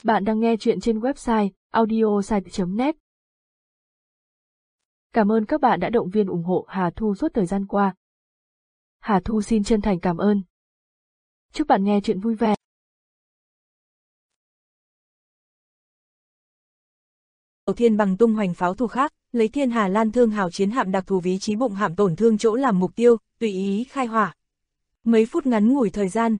Bạn đang nghe chuyện trên website audiosite.net. Cảm ơn các bạn đã động viên ủng hộ Hà Thu suốt thời gian qua. Hà Thu xin chân thành cảm ơn. Chúc bạn nghe chuyện vui vẻ. Tàu Thiên Bằng tung hoành pháo thủ khác, lấy Thiên Hà Lan Thương Hào chiến hạm đặc thù ví trí bụng hạm tổn thương chỗ làm mục tiêu, tùy ý khai hỏa. Mấy phút ngắn ngủi thời gian,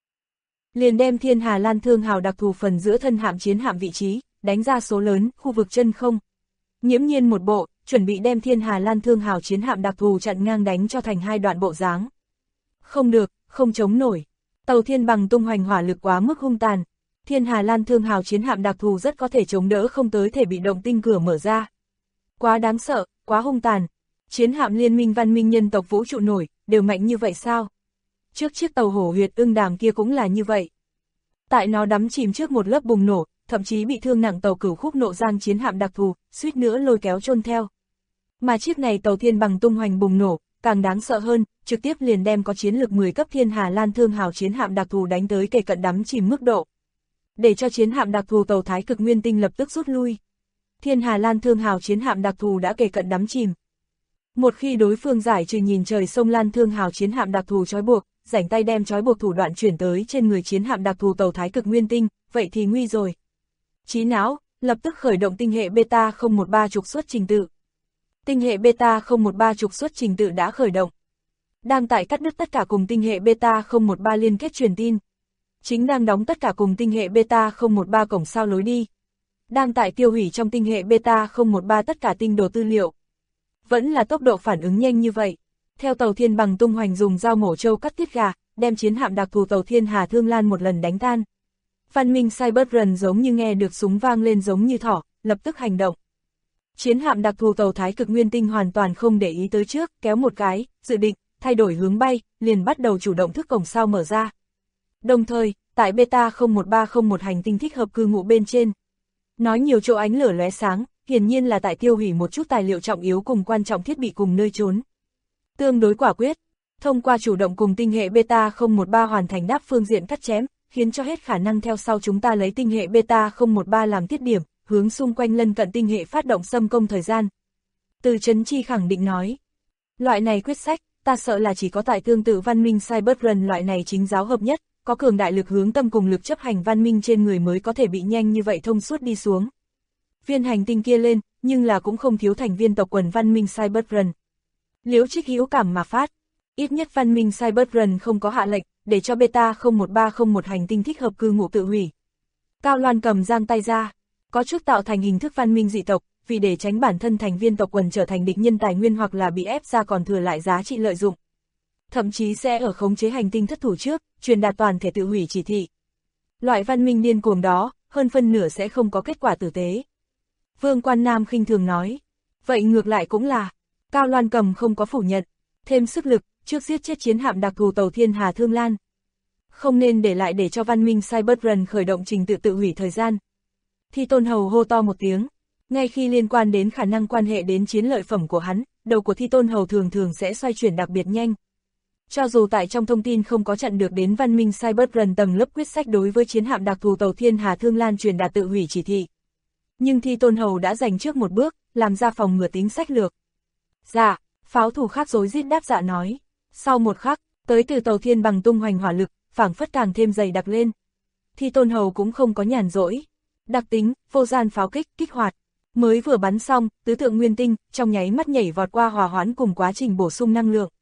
liền đem Thiên Hà Lan Thương Hào đặc thù phần giữa thân hạm chiến hạm vị trí, đánh ra số lớn, khu vực chân không. Nghiễm nhiên một bộ, chuẩn bị đem Thiên Hà Lan Thương Hào chiến hạm đặc thù chặn ngang đánh cho thành hai đoạn bộ dáng. Không được, không chống nổi. Tàu Thiên Bằng tung hoành hỏa lực quá mức hung tàn. Thiên Hà Lan Thương Hào chiến hạm đặc thù rất có thể chống đỡ không tới thể bị động tinh cửa mở ra. Quá đáng sợ, quá hung tàn. Chiến hạm liên minh văn minh nhân tộc vũ trụ nổi, đều mạnh như vậy sao? Trước chiếc tàu hổ huyệt ưng đàm kia cũng là như vậy. Tại nó đắm chìm trước một lớp bùng nổ, thậm chí bị thương nặng tàu Cửu Khúc Nộ Giang chiến hạm đặc thù, suýt nữa lôi kéo chôn theo. Mà chiếc này tàu Thiên Bằng tung hoành bùng nổ, càng đáng sợ hơn, trực tiếp liền đem có chiến lực 10 cấp Thiên Hà Lan Thương Hào chiến hạm đặc thù đánh tới kề cận đắm chìm mức độ. Để cho chiến hạm đặc thù tàu Thái Cực Nguyên Tinh lập tức rút lui. Thiên Hà Lan Thương Hào chiến hạm đặc thù đã kề cận đắm chìm. Một khi đối phương giải trừ nhìn trời sông Lan Thương Hào chiến hạm đặc thù trói buộc, rảnh tay đem trói buộc thủ đoạn chuyển tới trên người chiến hạm đặc thù tàu Thái Cực Nguyên Tinh, vậy thì nguy rồi. Trí não, lập tức khởi động tinh hệ Beta 013 trục xuất trình tự. Tinh hệ Beta 013 trục xuất trình tự đã khởi động. Đang tại cắt đứt tất cả cùng tinh hệ Beta 013 liên kết truyền tin. Chính đang đóng tất cả cùng tinh hệ Beta 013 cổng sao lối đi. Đang tại tiêu hủy trong tinh hệ Beta 013 tất cả tinh đồ tư liệu. Vẫn là tốc độ phản ứng nhanh như vậy. Theo tàu Thiên Bằng tung hoành dùng dao mổ trâu cắt tiết gà, đem chiến hạm đặc thù tàu Thiên Hà Thương Lan một lần đánh tan. Văn minh Cyberrun giống như nghe được súng vang lên giống như thỏ, lập tức hành động. Chiến hạm đặc thù tàu Thái Cực Nguyên Tinh hoàn toàn không để ý tới trước, kéo một cái, dự định, thay đổi hướng bay, liền bắt đầu chủ động thức cổng sao mở ra. Đồng thời, tại Beta 01301 hành tinh thích hợp cư ngụ bên trên. Nói nhiều chỗ ánh lửa lóe sáng, hiển nhiên là tại tiêu hủy một chút tài liệu trọng yếu cùng quan trọng thiết bị cùng nơi trốn. Tương đối quả quyết, thông qua chủ động cùng tinh hệ Beta 013 hoàn thành đáp phương diện cắt chém, khiến cho hết khả năng theo sau chúng ta lấy tinh hệ Beta 013 làm tiết điểm, hướng xung quanh lân cận tinh hệ phát động xâm công thời gian. Từ Trấn Chi khẳng định nói, loại này quyết sách, ta sợ là chỉ có tại tương tự văn minh Cyberrun loại này chính giáo hợp nhất, có cường đại lực hướng tâm cùng lực chấp hành văn minh trên người mới có thể bị nhanh như vậy thông suốt đi xuống. Viên hành tinh kia lên, nhưng là cũng không thiếu thành viên tộc quần văn minh Cyberrun. Liễu Trích hữu cảm mà phát, ít nhất văn minh Cyberrun không có hạ lệnh, để cho Beta 01301 hành tinh thích hợp cư ngụ tự hủy. Cao Loan cầm giang tay ra, có chút tạo thành hình thức văn minh dị tộc, vì để tránh bản thân thành viên tộc quần trở thành địch nhân tài nguyên hoặc là bị ép ra còn thừa lại giá trị lợi dụng. Thậm chí sẽ ở khống chế hành tinh thất thủ trước, truyền đạt toàn thể tự hủy chỉ thị. Loại văn minh điên cuồng đó, hơn phân nửa sẽ không có kết quả tử tế. Vương Quan Nam khinh thường nói, vậy ngược lại cũng là, Cao Loan cầm không có phủ nhận, thêm sức lực, trước giết chết chiến hạm đặc thù tàu Thiên Hà Thương Lan. Không nên để lại để cho văn minh Cyberrun khởi động trình tự tự hủy thời gian. Thi Tôn Hầu hô to một tiếng, ngay khi liên quan đến khả năng quan hệ đến chiến lợi phẩm của hắn, đầu của Thi Tôn Hầu thường thường sẽ xoay chuyển đặc biệt nhanh. Cho dù tại trong thông tin không có chặn được đến văn minh Cyberrun tầng lớp quyết sách đối với chiến hạm đặc thù tàu Thiên Hà Thương Lan truyền đạt tự hủy chỉ thị. Nhưng Thi Tôn Hầu đã giành trước một bước, làm ra phòng ngừa tính sách lược. Dạ, pháo thủ khác rối rít đáp dạ nói. Sau một khắc, tới từ tàu Thiên Bằng tung hoành hỏa lực, phảng phất càng thêm dày đặc lên. Thi Tôn Hầu cũng không có nhàn rỗi. Đặc tính, vô gian pháo kích, kích hoạt. Mới vừa bắn xong, tứ tượng nguyên tinh, trong nháy mắt nhảy vọt qua hòa hoãn cùng quá trình bổ sung năng lượng.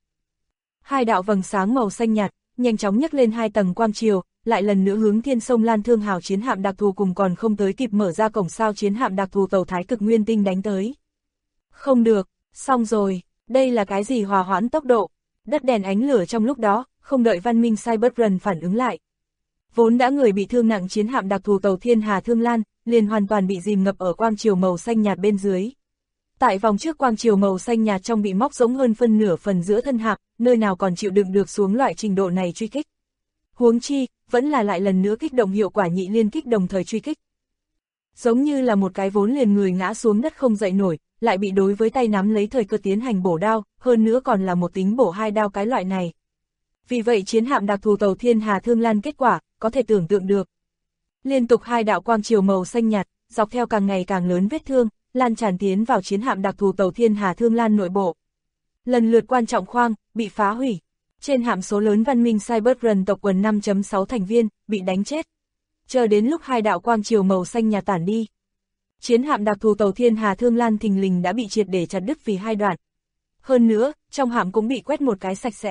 Hai đạo vầng sáng màu xanh nhạt, nhanh chóng nhấc lên hai tầng quang chiều, lại lần nữa hướng Thiên Sông Lan Thương Hào chiến hạm đặc thù cùng còn không tới kịp mở ra cổng sao chiến hạm đặc thù tàu Thái Cực Nguyên Tinh đánh tới. Không được, xong rồi, đây là cái gì hòa hoãn tốc độ, đất đèn ánh lửa trong lúc đó, không đợi văn minh Cyberrun phản ứng lại. Vốn đã người bị thương nặng chiến hạm đặc thù tàu Thiên Hà Thương Lan, liền hoàn toàn bị dìm ngập ở quang chiều màu xanh nhạt bên dưới. Tại vòng trước quang chiều màu xanh nhạt trong bị móc rỗng hơn phân nửa phần giữa thân hạm, nơi nào còn chịu đựng được xuống loại trình độ này truy kích. Huống chi, vẫn là lại lần nữa kích động hiệu quả nhị liên kích đồng thời truy kích. Giống như là một cái vốn liền người ngã xuống đất không dậy nổi, lại bị đối với tay nắm lấy thời cơ tiến hành bổ đao, hơn nữa còn là một tính bổ hai đao cái loại này. Vì vậy chiến hạm đặc thù tàu Thiên Hà Thương Lan kết quả, có thể tưởng tượng được. Liên tục hai đạo quang chiều màu xanh nhạt, dọc theo càng ngày càng lớn vết thương, lan tràn tiến vào chiến hạm đặc thù tàu Thiên Hà Thương Lan nội bộ. Lần lượt quan trọng khoang, bị phá hủy. Trên hạm số lớn văn minh Cyberrun tộc quần 5.6 thành viên, bị đánh chết. Chờ đến lúc hai đạo quang chiều màu xanh nhạt tản đi. Chiến hạm đặc thù tàu Thiên Hà Thương Lan thình lình đã bị triệt để chặt đứt vì hai đoạn. Hơn nữa, trong hạm cũng bị quét một cái sạch sẽ.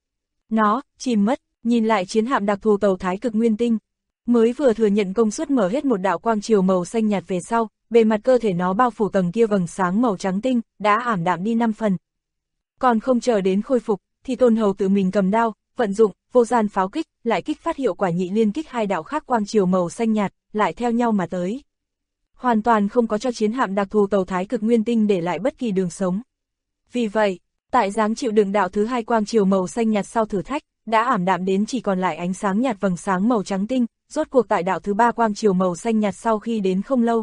Nó, chìm mất, nhìn lại chiến hạm đặc thù tàu Thái Cực Nguyên Tinh. Mới vừa thừa nhận công suất mở hết một đạo quang chiều màu xanh nhạt về sau, bề mặt cơ thể nó bao phủ tầng kia vầng sáng màu trắng tinh, đã ảm đạm đi 5 phần. Còn không chờ đến khôi phục, thì Tôn Hầu tự mình cầm đao, vận dụng, vô gian pháo kích, lại kích phát hiệu quả nhị liên kích hai đạo khác quang chiều màu xanh nhạt, lại theo nhau mà tới. Hoàn toàn không có cho chiến hạm đặc thù tàu Thái Cực Nguyên Tinh để lại bất kỳ đường sống. Vì vậy, tại dáng chịu đựng đạo thứ hai quang chiều màu xanh nhạt sau thử thách, đã ảm đạm đến chỉ còn lại ánh sáng nhạt vầng sáng màu trắng tinh, rốt cuộc tại đạo thứ ba quang chiều màu xanh nhạt sau khi đến không lâu.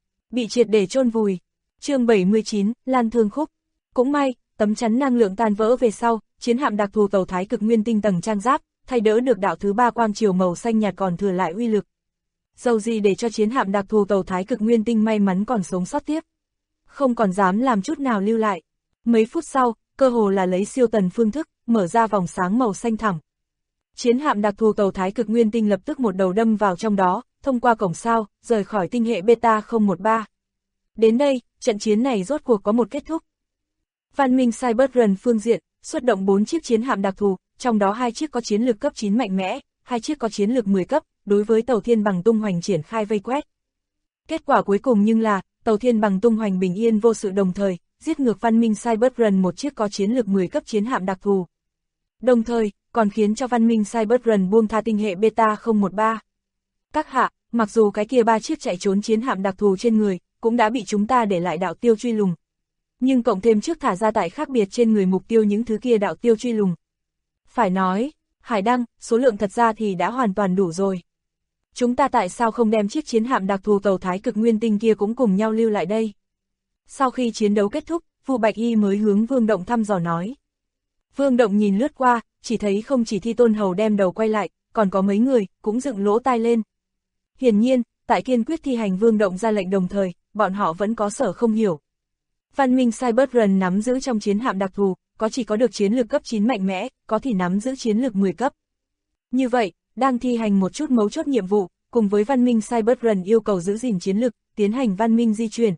Bị triệt để chôn vùi. Chương 79, Lan Thương Khúc. Cũng may, tấm chắn năng lượng tan vỡ về sau, chiến hạm đặc thù tàu Thái Cực Nguyên Tinh tầng trang giáp, thay đỡ được đạo thứ ba quang chiều màu xanh nhạt còn thừa lại uy lực. Dầu gì để cho chiến hạm đặc thù tàu Thái Cực Nguyên Tinh may mắn còn sống sót tiếp. Không còn dám làm chút nào lưu lại. Mấy phút sau, cơ hồ là lấy siêu tần phương thức, mở ra vòng sáng màu xanh thẳm. Chiến hạm đặc thù tàu Thái Cực Nguyên Tinh lập tức một đầu đâm vào trong đó, thông qua cổng sao, rời khỏi tinh hệ Beta 013. Đến đây, trận chiến này rốt cuộc có một kết thúc. Văn minh Cyberrun phương diện, xuất động 4 chiếc chiến hạm đặc thù, trong đó 2 chiếc có chiến lược cấp 9 mạnh mẽ, 2 chiếc có chiến lược 10 cấp, đối với tàu Thiên Bằng Tung Hoành triển khai vây quét. Kết quả cuối cùng nhưng là, tàu Thiên Bằng Tung Hoành bình yên vô sự đồng thời, giết ngược văn minh Cyberrun một chiếc có chiến lược 10 cấp chiến hạm đặc thù. Đồng thời, còn khiến cho văn minh Cyberrun buông tha tinh hệ Beta 013. Các hạ, mặc dù cái kia 3 chiếc chạy trốn chiến hạm đặc thù trên người, cũng đã bị chúng ta để lại đạo tiêu truy lùng. Nhưng cộng thêm trước thả ra tại khác biệt trên người mục tiêu những thứ kia đạo tiêu truy lùng. Phải nói, Hải Đăng, số lượng thật ra thì đã hoàn toàn đủ rồi. Chúng ta tại sao không đem chiếc chiến hạm đặc thù tàu Thái Cực Nguyên Tinh kia cũng cùng nhau lưu lại đây? Sau khi chiến đấu kết thúc, Vu Bạch Y mới hướng Vương Động thăm dò nói. Vương Động nhìn lướt qua, chỉ thấy không chỉ Thi Tôn Hầu đem đầu quay lại, còn có mấy người, cũng dựng lỗ tai lên. Hiển nhiên, tại kiên quyết thi hành Vương Động ra lệnh đồng thời, bọn họ vẫn có sở không hiểu. Văn minh Cyberrun nắm giữ trong chiến hạm đặc thù, có chỉ có được chiến lược cấp 9 mạnh mẽ, có thì nắm giữ chiến lược 10 cấp. Như vậy, đang thi hành một chút mấu chốt nhiệm vụ, cùng với văn minh Cyberrun yêu cầu giữ gìn chiến lược, tiến hành văn minh di chuyển.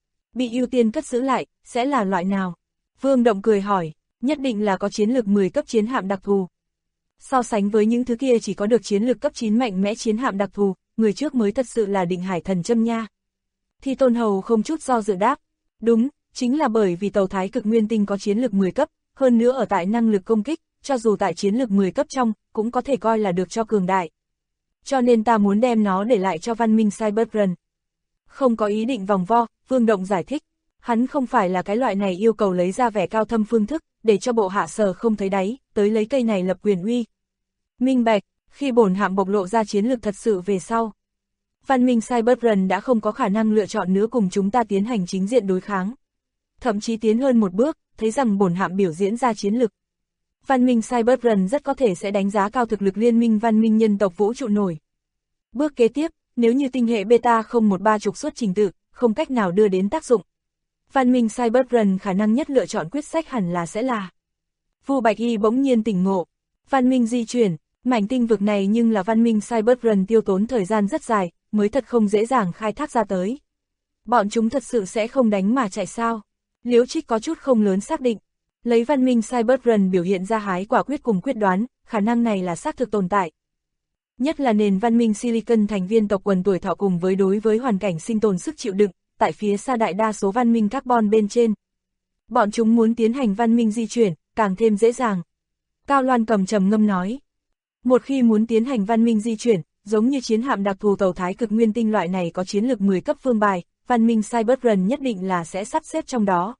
Bị ưu tiên cất giữ lại, sẽ là loại nào? Vương Động cười hỏi, nhất định là có chiến lược 10 cấp chiến hạm đặc thù. So sánh với những thứ kia chỉ có được chiến lược cấp 9 mạnh mẽ chiến hạm đặc thù, người trước mới thật sự là Định Hải Thần Châm nha. Thi Tôn Hầu không chút do dự đáp, đúng, chính là bởi vì tàu Thái Cực Nguyên Tinh có chiến lược 10 cấp, hơn nữa ở tại năng lực công kích, cho dù tại chiến lược 10 cấp trong, cũng có thể coi là được cho cường đại. Cho nên ta muốn đem nó để lại cho văn minh Cyberrun. Không có ý định vòng vo, Vương Động giải thích, hắn không phải là cái loại này yêu cầu lấy ra vẻ cao thâm phương thức, để cho bộ hạ sở không thấy đáy, tới lấy cây này lập quyền uy. Minh bạch, khi bổn hạm bộc lộ ra chiến lược thật sự về sau. Văn minh Cyberrun đã không có khả năng lựa chọn nữa cùng chúng ta tiến hành chính diện đối kháng. Thậm chí tiến hơn một bước, thấy rằng bổn hạm biểu diễn ra chiến lực. Văn minh Cyberrun rất có thể sẽ đánh giá cao thực lực liên minh văn minh nhân tộc vũ trụ nổi. Bước kế tiếp, nếu như tinh hệ Beta 013 trục xuất trình tự, không cách nào đưa đến tác dụng. Văn minh Cyberrun khả năng nhất lựa chọn quyết sách hẳn là sẽ là. Vu Bạch Y bỗng nhiên tỉnh ngộ. Văn minh di chuyển, mảnh tinh vực này nhưng là văn minh Cyberrun tiêu tốn thời gian rất dài, mới thật không dễ dàng khai thác ra tới. Bọn chúng thật sự sẽ không đánh mà chạy sao? Liễu Trích có chút không lớn xác định. Lấy văn minh Cyberrun biểu hiện ra hái quả quyết cùng quyết đoán, khả năng này là xác thực tồn tại. Nhất là nền văn minh Silicon thành viên tộc quần tuổi thọ cùng với đối với hoàn cảnh sinh tồn sức chịu đựng, tại phía xa đại đa số văn minh carbon bên trên. Bọn chúng muốn tiến hành văn minh di chuyển, càng thêm dễ dàng. Cao Loan cầm trầm ngâm nói. Một khi muốn tiến hành văn minh di chuyển, giống như chiến hạm đặc thù tàu Thái Cực Nguyên Tinh loại này có chiến lược 10 cấp vương bài, văn minh Cyberrun nhất định là sẽ sắp xếp trong đó.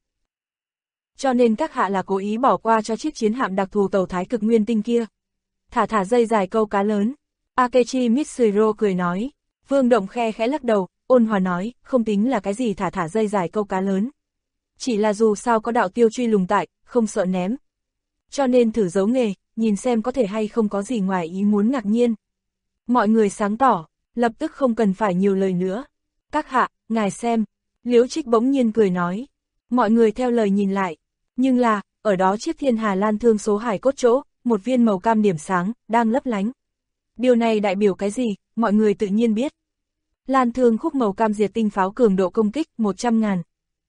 Cho nên các hạ là cố ý bỏ qua cho chiếc chiến hạm đặc thù tàu Thái Cực Nguyên Tinh kia. Thả dây dài câu cá lớn. Akechi Mitsuhiro cười nói. Vương Động khe khẽ lắc đầu, ôn hòa nói, không tính là cái gì thả dây dài câu cá lớn. Chỉ là dù sao có đạo tiêu truy lùng tại, không sợ ném. Cho nên thử giấu nghề, nhìn xem có thể hay không có gì ngoài ý muốn ngạc nhiên. Mọi người sáng tỏ, lập tức không cần phải nhiều lời nữa. Các hạ, ngài xem, Liễu Trích bỗng nhiên cười nói. Mọi người theo lời nhìn lại, nhưng là, ở đó chiếc Thiên Hà Lan Thương số hải cốt chỗ, một viên màu cam điểm sáng, đang lấp lánh. Điều này đại biểu cái gì, mọi người tự nhiên biết. Lan Thương khúc màu cam diệt tinh pháo cường độ công kích 100.000.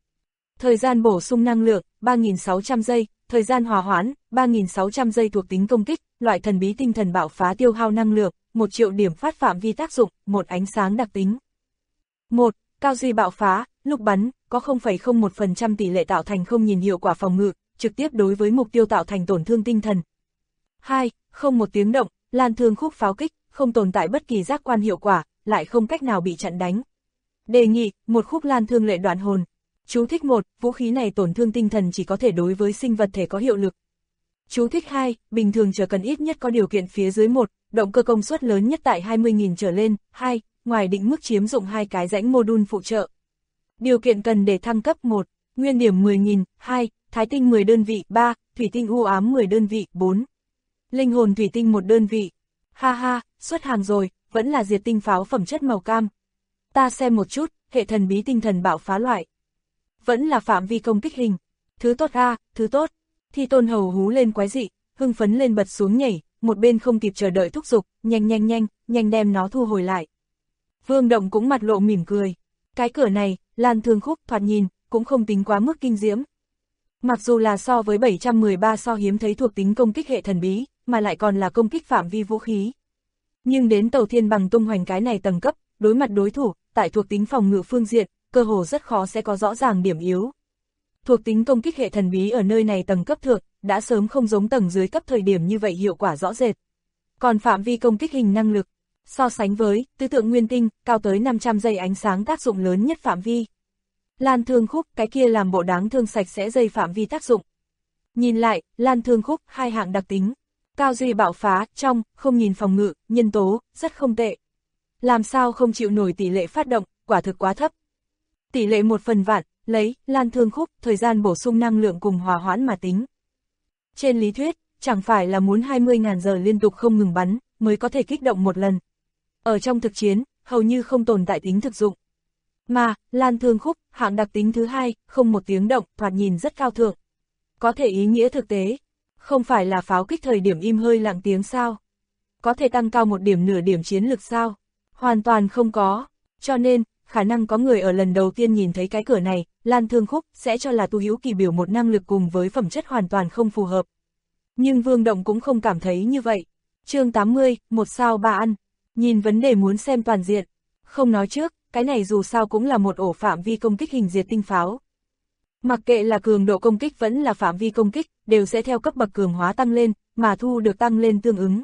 Thời gian bổ sung năng lượng 3.600 giây, thời gian hòa hoãn 3.600 giây thuộc tính công kích, loại thần bí tinh thần bạo phá tiêu hao năng lượng, 1 triệu điểm phát phạm vi tác dụng, một ánh sáng đặc tính. 1. Cao duy bạo phá, lúc bắn, có 0,01% tỷ lệ tạo thành không nhìn hiệu quả phòng ngự, trực tiếp đối với mục tiêu tạo thành tổn thương tinh thần. 2. Không một tiếng động, Lan Thương khúc pháo kích, không tồn tại bất kỳ giác quan hiệu quả, lại không cách nào bị chặn đánh. Đề nghị, một khúc Lan Thương lệ đoạn hồn. Chú thích 1, vũ khí này tổn thương tinh thần chỉ có thể đối với sinh vật thể có hiệu lực. Chú thích 2, bình thường chờ cần ít nhất có điều kiện phía dưới 1, động cơ công suất lớn nhất tại 20.000 trở lên, 2, ngoài định mức chiếm dụng 2 cái rãnh mô-đun phụ trợ. Điều kiện cần để thăng cấp 1, nguyên điểm 10.000, 2, thái tinh 10 đơn vị, 3, thủy tinh u ám 10 đơn vị, 4. Linh hồn thủy tinh 1 đơn vị. Ha ha, xuất hàng rồi, vẫn là diệt tinh pháo phẩm chất màu cam. Ta xem một chút, hệ thần bí tinh thần bạo phá loại. Vẫn là phạm vi công kích hình. Thứ tốt a, thứ tốt. Thi Tôn Hầu hú lên quái dị, hưng phấn lên bật xuống nhảy, một bên không kịp chờ đợi thúc giục, nhanh đem nó thu hồi lại. Vương Động cũng mặt lộ mỉm cười. Cái cửa này, Lan Thương khúc thoạt nhìn, cũng không tính quá mức kinh diễm. Mặc dù là so với 713 so hiếm thấy thuộc tính công kích hệ thần bí, mà lại còn là công kích phạm vi vũ khí. Nhưng đến Tàu Thiên Bằng tung hoành cái này tầng cấp, đối mặt đối thủ, tại thuộc tính phòng ngự phương diện, cơ hồ rất khó sẽ có rõ ràng điểm yếu. Thuộc tính công kích hệ thần bí ở nơi này tầng cấp thượng, đã sớm không giống tầng dưới cấp thời điểm như vậy hiệu quả rõ rệt. Còn phạm vi công kích hình năng lực, so sánh với tứ tượng nguyên tinh, cao tới 500 giây ánh sáng tác dụng lớn nhất phạm vi. Lan Thương khúc, cái kia làm bộ đáng thương sạch sẽ dây phạm vi tác dụng. Nhìn lại, Lan Thương khúc, 2 hạng đặc tính. Cao duy bạo phá, trong, không nhìn phòng ngự, nhân tố, rất không tệ. Làm sao không chịu nổi tỷ lệ phát động, quả thực quá thấp. Tỷ lệ 1/1000, lấy, Lan Thương khúc, thời gian bổ sung năng lượng cùng hòa hoãn mà tính. Trên lý thuyết, chẳng phải là muốn 20.000 giờ liên tục không ngừng bắn, mới có thể kích động một lần. Ở trong thực chiến, hầu như không tồn tại tính thực dụng. Mà, Lan Thương khúc, hạng đặc tính thứ 2, không một tiếng động, thoạt nhìn rất cao thượng. Có thể ý nghĩa thực tế, không phải là pháo kích thời điểm im hơi lặng tiếng sao? Có thể tăng cao một điểm nửa điểm chiến lực sao? Hoàn toàn không có, cho nên, khả năng có người ở lần đầu tiên nhìn thấy cái cửa này, Lan Thương khúc, sẽ cho là Tu Hữu Kỳ biểu một năng lực cùng với phẩm chất hoàn toàn không phù hợp. Nhưng Vương Động cũng không cảm thấy như vậy. Chương 80, 1 sao 3 ăn. Nhìn vấn đề muốn xem toàn diện. Không nói trước, cái này dù sao cũng là một ổ phạm vi công kích hình diệt tinh pháo. Mặc kệ là cường độ công kích vẫn là phạm vi công kích, đều sẽ theo cấp bậc cường hóa tăng lên, mà thu được tăng lên tương ứng.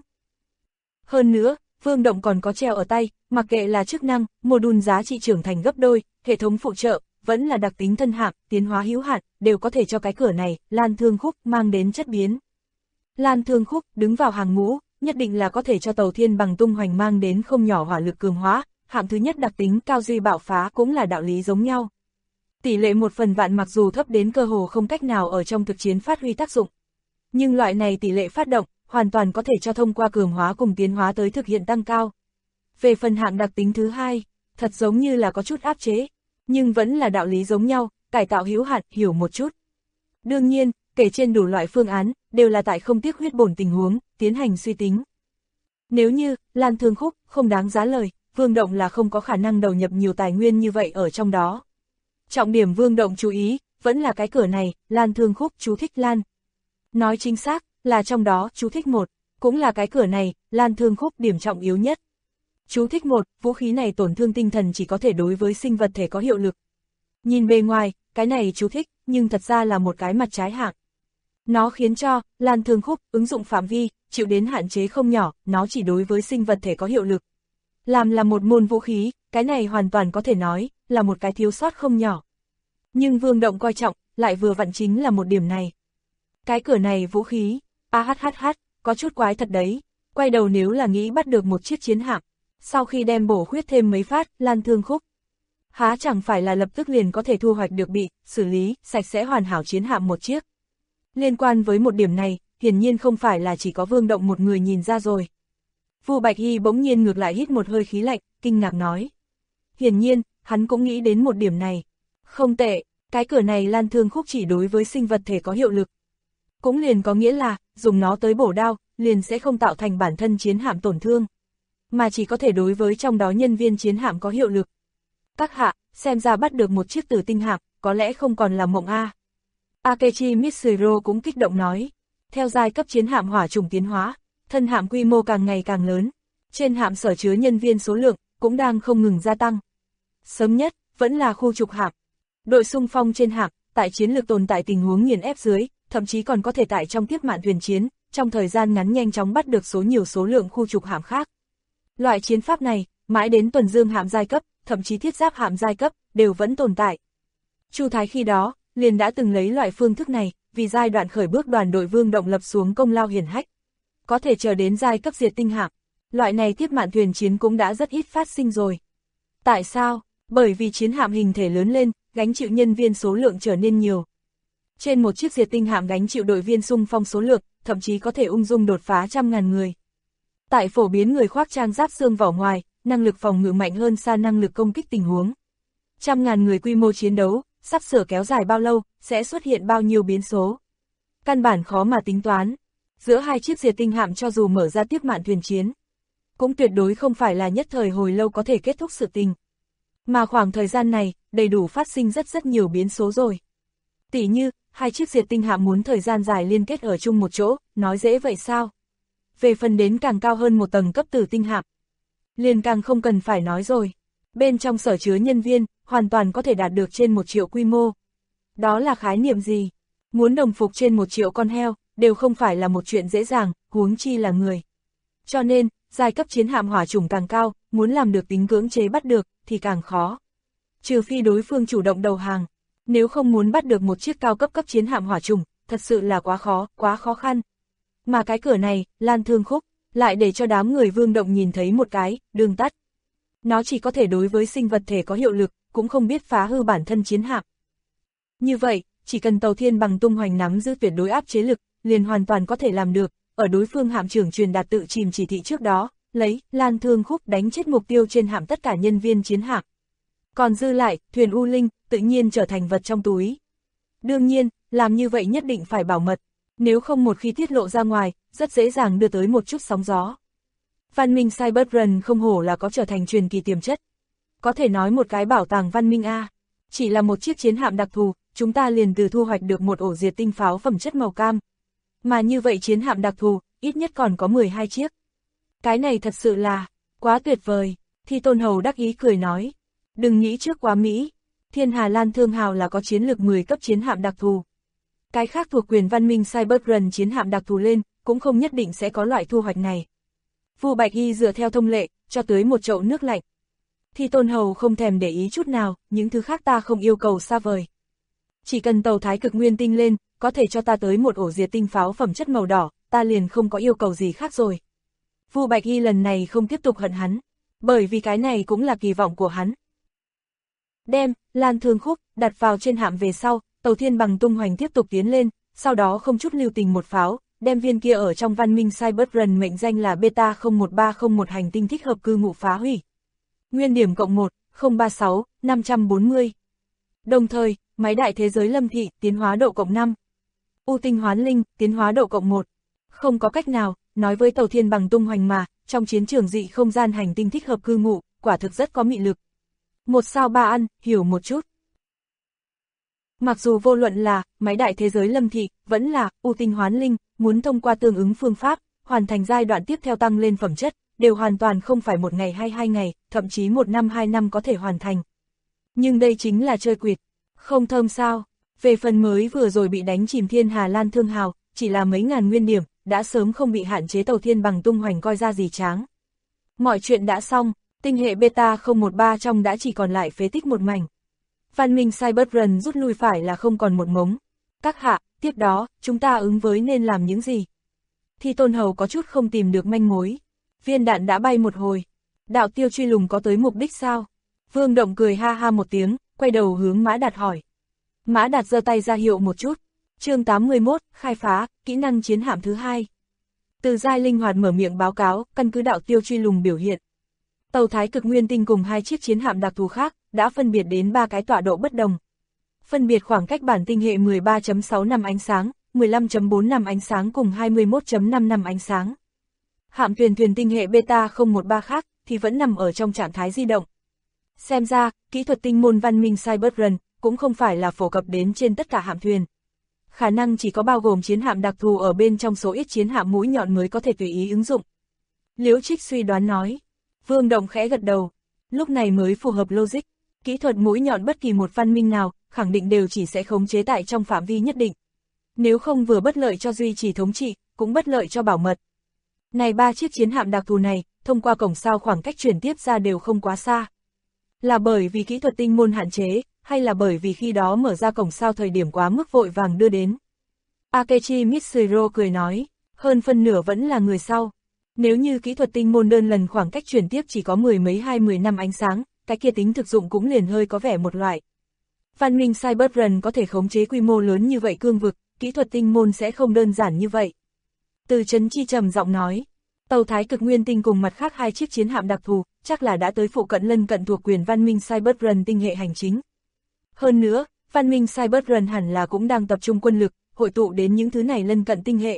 Hơn nữa, Vương Động còn có treo ở tay, mặc kệ là chức năng, mô-đun giá trị trưởng thành gấp đôi, hệ thống phụ trợ, vẫn là đặc tính thân hạng, tiến hóa hữu hạn, đều có thể cho cái cửa này, Lan Thương khúc, mang đến chất biến. Lan Thương khúc, đứng vào hàng ngũ, nhất định là có thể cho Tàu Thiên Bằng tung hoành mang đến không nhỏ hỏa lực cường hóa, hạng thứ nhất đặc tính cao duy bạo phá cũng là đạo lý giống nhau. Tỷ lệ 1/1000 mặc dù thấp đến cơ hồ không cách nào ở trong thực chiến phát huy tác dụng. Nhưng loại này tỷ lệ phát động, hoàn toàn có thể cho thông qua cường hóa cùng tiến hóa tới thực hiện tăng cao. Về phần hạng đặc tính thứ 2, thật giống như là có chút áp chế, nhưng vẫn là đạo lý giống nhau, cải tạo hữu hạn, hiểu một chút. Đương nhiên, kể trên đủ loại phương án, đều là tại không tiếc huyết bổn tình huống, tiến hành suy tính. Nếu như, Lan Thương khúc, không đáng giá lời, Vương Động là không có khả năng đầu nhập nhiều tài nguyên như vậy ở trong đó. Trọng điểm Vương Động chú ý, vẫn là cái cửa này, Lan Thương khúc chú thích Lan. Nói chính xác, là trong đó chú thích 1, cũng là cái cửa này, Lan Thương khúc điểm trọng yếu nhất. Chú thích 1, vũ khí này tổn thương tinh thần chỉ có thể đối với sinh vật thể có hiệu lực. Nhìn bề ngoài, cái này chú thích, nhưng thật ra là một cái mặt trái hạng. Nó khiến cho, Lan Thương khúc, ứng dụng phạm vi, chịu đến hạn chế không nhỏ, nó chỉ đối với sinh vật thể có hiệu lực. Làm là một môn vũ khí, cái này hoàn toàn có thể nói, là một cái thiếu sót không nhỏ. Nhưng Vương Động coi trọng, lại vừa vặn chính là một điểm này. Cái cửa này vũ khí, có chút quái thật đấy, quay đầu nếu là nghĩ bắt được một chiếc chiến hạm, sau khi đem bổ khuyết thêm mấy phát, Lan Thương khúc. Há chẳng phải là lập tức liền có thể thu hoạch được bị, xử lý, sạch sẽ hoàn hảo chiến hạm một chiếc. Liên quan với một điểm này, hiển nhiên không phải là chỉ có Vương Động một người nhìn ra rồi. Vu Bạch Hy bỗng nhiên ngược lại hít một hơi khí lạnh, kinh ngạc nói. Hiển nhiên, hắn cũng nghĩ đến một điểm này. Không tệ, cái cửa này Lan Thương Khúc chỉ đối với sinh vật thể có hiệu lực. Cũng liền có nghĩa là, dùng nó tới bổ đao, liền sẽ không tạo thành bản thân chiến hạm tổn thương, mà chỉ có thể đối với trong đó nhân viên chiến hạm có hiệu lực. Các hạ, xem ra bắt được một chiếc tử tinh hạm, có lẽ không còn là mộng a. Akechi Mitsuro cũng kích động nói. Theo giai cấp chiến hạm hỏa chủng tiến hóa, thân hạm quy mô càng ngày càng lớn, trên hạm sở chứa nhân viên số lượng cũng đang không ngừng gia tăng. Sớm nhất, vẫn là khu trục hạm. Đội xung phong trên hạm, tại chiến lược tồn tại tình huống nghiền ép dưới, thậm chí còn có thể tại trong tiếp mạn thuyền chiến, trong thời gian ngắn nhanh chóng bắt được nhiều số lượng khu trục hạm khác. Loại chiến pháp này, mãi đến tuần dương hạm giai cấp, thậm chí thiết giáp hạm giai cấp, đều vẫn tồn tại. Chu Thái khi đó, liền đã từng lấy loại phương thức này, vì giai đoạn khởi bước đoàn đội Vương Động lập xuống công lao hiển hách. Có thể chờ đến giai cấp diệt tinh hạm, loại này tiếp mạn thuyền chiến cũng đã rất ít phát sinh rồi. Tại sao? Bởi vì chiến hạm hình thể lớn lên, gánh chịu nhân viên số lượng trở nên nhiều. Trên một chiếc diệt tinh hạm gánh chịu đội viên xung phong số lượng, thậm chí có thể ung dung đột phá 100.000 người. Tại phổ biến người khoác trang giáp xương vỏ ngoài, năng lực phòng ngự mạnh hơn xa năng lực công kích tình huống. 100.000 người quy mô chiến đấu, sắp sửa kéo dài bao lâu, sẽ xuất hiện bao nhiêu biến số. Căn bản khó mà tính toán. Giữa hai chiếc diệt tinh hạm cho dù mở ra tiếp mạn thuyền chiến, cũng tuyệt đối không phải là nhất thời hồi lâu có thể kết thúc sự tình. Mà khoảng thời gian này, đầy đủ phát sinh rất nhiều biến số rồi. Tỉ như, hai chiếc diệt tinh hạm muốn thời gian dài liên kết ở chung một chỗ, nói dễ vậy sao? Về phần đến càng cao hơn một tầng cấp tử tinh hạm, liền càng không cần phải nói rồi. Bên trong sở chứa nhân viên, hoàn toàn có thể đạt được trên 1 triệu quy mô. Đó là khái niệm gì? Muốn đồng phục trên 1 triệu con heo, đều không phải là một chuyện dễ dàng, huống chi là người. Cho nên, giai cấp chiến hạm hỏa chủng càng cao, muốn làm được tính cưỡng chế bắt được, thì càng khó. Trừ phi đối phương chủ động đầu hàng, nếu không muốn bắt được một chiếc cao cấp chiến hạm hỏa chủng, thật sự là quá khó khăn. Mà cái cửa này, Lan Thương Khúc, lại để cho đám người Vương Động nhìn thấy một cái, đường tắt. Nó chỉ có thể đối với sinh vật thể có hiệu lực, cũng không biết phá hư bản thân chiến hạm. Như vậy, chỉ cần Tàu Thiên Bằng tung hoành nắm giữ tuyệt đối áp chế lực, liền hoàn toàn có thể làm được, ở đối phương hạm trưởng truyền đạt tự chìm chỉ thị trước đó, lấy Lan Thương Khúc đánh chết mục tiêu trên hạm tất cả nhân viên chiến hạm. Còn dư lại, thuyền U Linh, tự nhiên trở thành vật trong túi. Đương nhiên, làm như vậy nhất định phải bảo mật, nếu không một khi tiết lộ ra ngoài, rất dễ dàng đưa tới một chút sóng gió. Văn minh Cyberrun không hổ là có trở thành truyền kỳ tiềm chất. Có thể nói một cái bảo tàng văn minh A. Chỉ là một chiếc chiến hạm đặc thù, chúng ta liền từ thu hoạch được một ổ diệt tinh pháo phẩm chất màu cam. Mà như vậy chiến hạm đặc thù, ít nhất còn có 12 chiếc. Cái này thật sự là, quá tuyệt vời. Thi Tôn Hầu đắc ý cười nói. Đừng nghĩ trước quá Mỹ. Thiên Hà Lan Thương Hào là có chiến lược 10 cấp chiến hạm đặc thù. Cái khác thuộc quyền văn minh Cyberrun chiến hạm đặc thù lên, cũng không nhất định sẽ có loại thu hoạch này. Vu Bạch Hy dựa theo thông lệ, cho tới một chậu nước lạnh. Thi Tôn Hầu không thèm để ý chút nào, những thứ khác ta không yêu cầu xa vời. Chỉ cần tàu Thái Cực Nguyên Tinh lên, có thể cho ta tới một ổ diệt tinh pháo phẩm chất màu đỏ, ta liền không có yêu cầu gì khác rồi. Vu Bạch Hy lần này không tiếp tục hận hắn, bởi vì cái này cũng là kỳ vọng của hắn. Đem Lan Thương Khúc đặt vào trên hạm về sau, Tàu Thiên Bằng tung hoành tiếp tục tiến lên, sau đó không chút lưu tình một pháo, đem viên kia ở trong văn minh Cyberrun mệnh danh là Beta 01301 hành tinh thích hợp cư ngụ phá hủy. Nguyên điểm cộng 1, 036, 540. Đồng thời, máy đại thế giới Lâm Thị tiến hóa độ cộng 5. U tinh hoán linh tiến hóa độ cộng 1. Không có cách nào, nói với Tàu Thiên Bằng tung hoành mà, trong chiến trường dị không gian hành tinh thích hợp cư ngụ, quả thực rất có mị lực. 1 sao 3 ăn, hiểu một chút. Mặc dù vô luận là máy đại thế giới Lâm Thị, vẫn là U tinh hoán linh, muốn thông qua tương ứng phương pháp, hoàn thành giai đoạn tiếp theo tăng lên phẩm chất, đều hoàn toàn không phải 1 ngày hay 2 ngày, thậm chí 1 năm 2 năm có thể hoàn thành. Nhưng đây chính là chơi quỵt, không thơm sao. Về phần mới vừa rồi bị đánh chìm Thiên Hà Lan Thương Hào, chỉ là mấy ngàn nguyên điểm, đã sớm không bị hạn chế Tàu Thiên Bằng tung hoành coi ra gì tráng. Mọi chuyện đã xong, tinh hệ Beta 013 trong đã chỉ còn lại phế tích một mảnh. Văn minh Cyberrun rút lui phải là không còn một mống. Các hạ, tiếp đó, chúng ta ứng với nên làm những gì? Thi Tôn Hầu có chút không tìm được manh mối. Viên đạn đã bay một hồi. Đạo tiêu truy lùng có tới mục đích sao? Vương Động cười ha ha một tiếng, quay đầu hướng Mã Đạt hỏi. Mã Đạt giơ tay ra hiệu một chút. Chương 81, khai phá, kỹ năng chiến hạm thứ 2. Từ Giai linh hoạt mở miệng báo cáo, căn cứ đạo tiêu truy lùng biểu hiện. Tàu Thái Cực Nguyên Tinh cùng 2 chiếc chiến hạm đặc thù khác, đã phân biệt đến 3 cái tọa độ bất đồng. Phân biệt khoảng cách bản tinh hệ 13.6 năm ánh sáng, 15.4 năm ánh sáng cùng 21.5 năm ánh sáng. Hạm thuyền tinh hệ Beta 013 khác, thì vẫn nằm ở trong trạng thái di động. Xem ra, kỹ thuật tinh môn văn minh Cyberrun, cũng không phải là phổ cập đến trên tất cả hạm thuyền. Khả năng chỉ có bao gồm chiến hạm đặc thù ở bên trong số ít chiến hạm mũi nhọn mới có thể tùy ý ứng dụng. Liễu Trích suy đoán nói. Vương Động khẽ gật đầu. Lúc này mới phù hợp logic. Kỹ thuật mũi nhọn bất kỳ một văn minh nào, khẳng định đều chỉ sẽ khống chế tại trong phạm vi nhất định. Nếu không vừa bất lợi cho duy trì thống trị, cũng bất lợi cho bảo mật. Này 3 chiếc chiến hạm đặc thù này, thông qua cổng sao khoảng cách chuyển tiếp ra đều không quá xa. Là bởi vì kỹ thuật tinh môn hạn chế, hay là bởi vì khi đó mở ra cổng sao thời điểm quá mức vội vàng đưa đến. Akechi Mitsuhiro cười nói, hơn phân nửa vẫn là người sau. Nếu như kỹ thuật tinh môn đơn lần khoảng cách chuyển tiếp chỉ có 10 năm ánh sáng, cái kia tính thực dụng cũng liền hơi có vẻ một loại. Văn minh Cyberrun có thể khống chế quy mô lớn như vậy cương vực, kỹ thuật tinh môn sẽ không đơn giản như vậy. Từ Trấn Chi trầm giọng nói, tàu Thái Cực Nguyên Tinh cùng mặt khác 2 chiếc chiến hạm đặc thù, chắc là đã tới phụ cận lân cận thuộc quyền văn minh Cyberrun tinh hệ hành chính. Hơn nữa, văn minh Cyberrun hẳn là cũng đang tập trung quân lực, hội tụ đến những thứ này lân cận tinh hệ.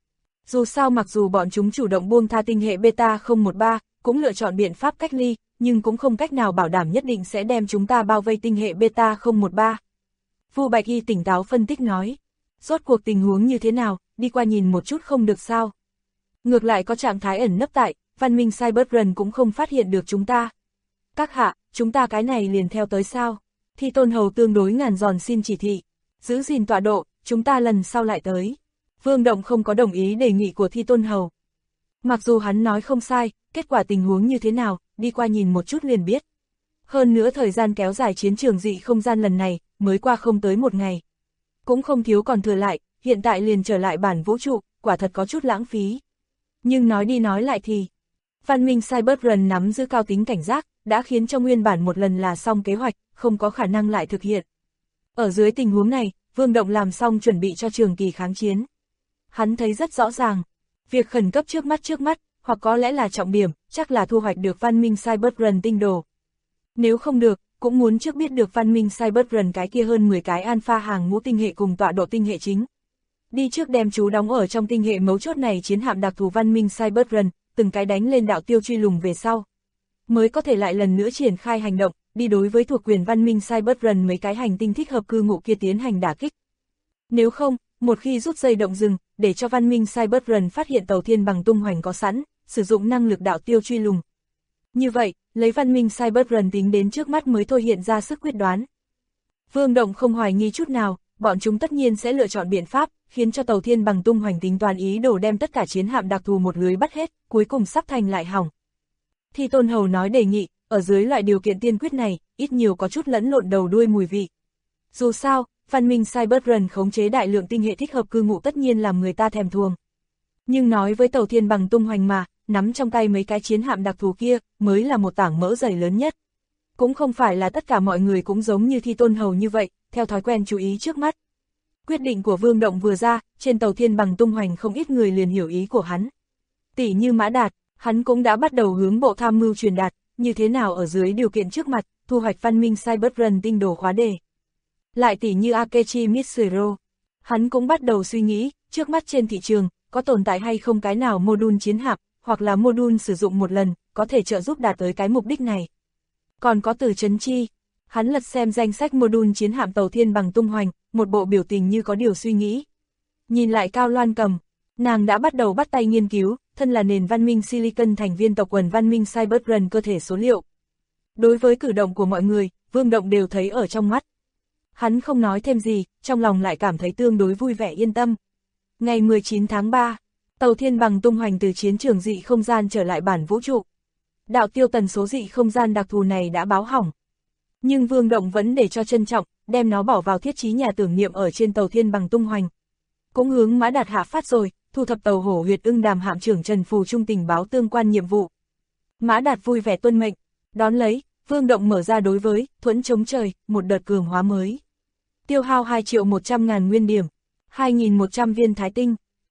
Dù sao mặc dù bọn chúng chủ động buông tha tinh hệ Beta 013, cũng lựa chọn biện pháp cách ly, nhưng cũng không cách nào bảo đảm nhất định sẽ đem chúng ta bao vây tinh hệ Beta 013. Vu Bạch Y tỉnh táo phân tích nói, rốt cuộc tình huống như thế nào, đi qua nhìn một chút không được sao. Ngược lại có trạng thái ẩn nấp tại, văn minh Cyberrun cũng không phát hiện được chúng ta. Các hạ, chúng ta cái này liền theo tới sao? Thi Tôn Hầu tương đối ngàn giòn xin chỉ thị, giữ gìn tọa độ, chúng ta lần sau lại tới. Vương Động không có đồng ý đề nghị của Thi Tôn Hầu. Mặc dù hắn nói không sai, kết quả tình huống như thế nào, đi qua nhìn một chút liền biết. Hơn nữa thời gian kéo dài chiến trường dị không gian lần này, mới qua không tới 1 ngày. Cũng không thiếu còn thừa lại, hiện tại liền trở lại bản vũ trụ, quả thật có chút lãng phí. Nhưng nói đi nói lại thì, văn minh Cyberrun nắm giữ cao tính cảnh giác, đã khiến cho nguyên bản một lần là xong kế hoạch, không có khả năng lại thực hiện. Ở dưới tình huống này, Vương Động làm xong chuẩn bị cho trường kỳ kháng chiến. Hắn thấy rất rõ ràng, việc khẩn cấp trước mắt, hoặc có lẽ là trọng điểm, chắc là thu hoạch được văn minh Cyberrun tinh đồ. Nếu không được, cũng muốn trước biết được văn minh Cyberrun cái kia hơn 10 cái alpha hàng ngũ tinh hệ cùng tọa độ tinh hệ chính. Đi trước đem chú đóng ở trong tinh hệ mấu chốt này chiến hạm đặc thù văn minh Cyberrun, từng cái đánh lên đạo tiêu truy lùng về sau. Mới có thể lại lần nữa triển khai hành động, đi đối với thuộc quyền văn minh Cyberrun mấy cái hành tinh thích hợp cư ngụ kia tiến hành đả kích. Nếu không, một khi rút dây động rừng, để cho văn minh Cyberrun phát hiện tàu thiên bằng tung hoành có sẵn, sử dụng năng lực đạo tiêu truy lùng. Như vậy, lấy văn minh Cyberrun tính đến trước mắt mới thôi hiện ra sức quyết đoán. Vương Động không hoài nghi chút nào, bọn chúng tất nhiên sẽ lựa chọn biện pháp, khiến cho tàu thiên bằng tung hoành tính toán ý đồ đem tất cả chiến hạm đặc thù một lưới bắt hết, cuối cùng sắp thành lại hỏng. Thi Tôn Hầu nói đề nghị, ở dưới loại điều kiện tiên quyết này, ít nhiều có chút lẫn lộn đầu đuôi mùi vị. Dù sao, văn minh Cyberrun khống chế đại lượng tinh hệ thích hợp cư ngụ tất nhiên làm người ta thèm thuồng. Nhưng nói với tàu thiên bằng tung hoành mà, nắm trong tay mấy cái chiến hạm đặc thù kia, mới là một tảng mỡ dày lớn nhất. Cũng không phải là tất cả mọi người cũng giống như Thi Tôn Hầu như vậy, theo thói quen chú ý trước mắt. Quyết định của Vương Động vừa ra, trên tàu thiên bằng tung hoành không ít người liền hiểu ý của hắn. Tỷ như Mã Đạt, hắn cũng đã bắt đầu hướng bộ tham mưu truyền đạt, như thế nào ở dưới điều kiện trước mặt, thu hoạch văn minh Cyberrun tinh đồ khóa đề. Lại tỷ như Akechi Mitsuhiro, hắn cũng bắt đầu suy nghĩ, trước mắt trên thị trường, có tồn tại hay không cái nào module chiến hạm, hoặc là module sử dụng một lần, có thể trợ giúp đạt tới cái mục đích này. Còn có Từ Trấn Chi, hắn lật xem danh sách module chiến hạm tàu thiên bằng tung hoành, một bộ biểu tình như có điều suy nghĩ. Nhìn lại Cao Loan Cầm, nàng đã bắt đầu bắt tay nghiên cứu, thân là nền văn minh Silicon thành viên tộc quần văn minh Cyberrun cơ thể số liệu. Đối với cử động của mọi người, Vương Động đều thấy ở trong mắt. Hắn không nói thêm gì, trong lòng lại cảm thấy tương đối vui vẻ yên tâm. Ngày 19 tháng 3, tàu thiên bằng tung hoành từ chiến trường dị không gian trở lại bản vũ trụ. Đạo tiêu tần số dị không gian đặc thù này đã báo hỏng. Nhưng Vương Động vẫn để cho trân trọng, đem nó bỏ vào thiết trí nhà tưởng niệm ở trên tàu thiên bằng tung hoành. Cũng hướng Mã Đạt hạ phát rồi, thu thập tàu Hổ Huyệt Ưng Đàm hạm trưởng Trần Phù Trung tình báo tương quan nhiệm vụ. Mã Đạt vui vẻ tuân mệnh, đón lấy, Vương Động mở ra đối với thuẫn chống trời, một đợt cường hóa mới. Tiêu hao 2.100.000 nguyên điểm, 2.100 viên thái tinh,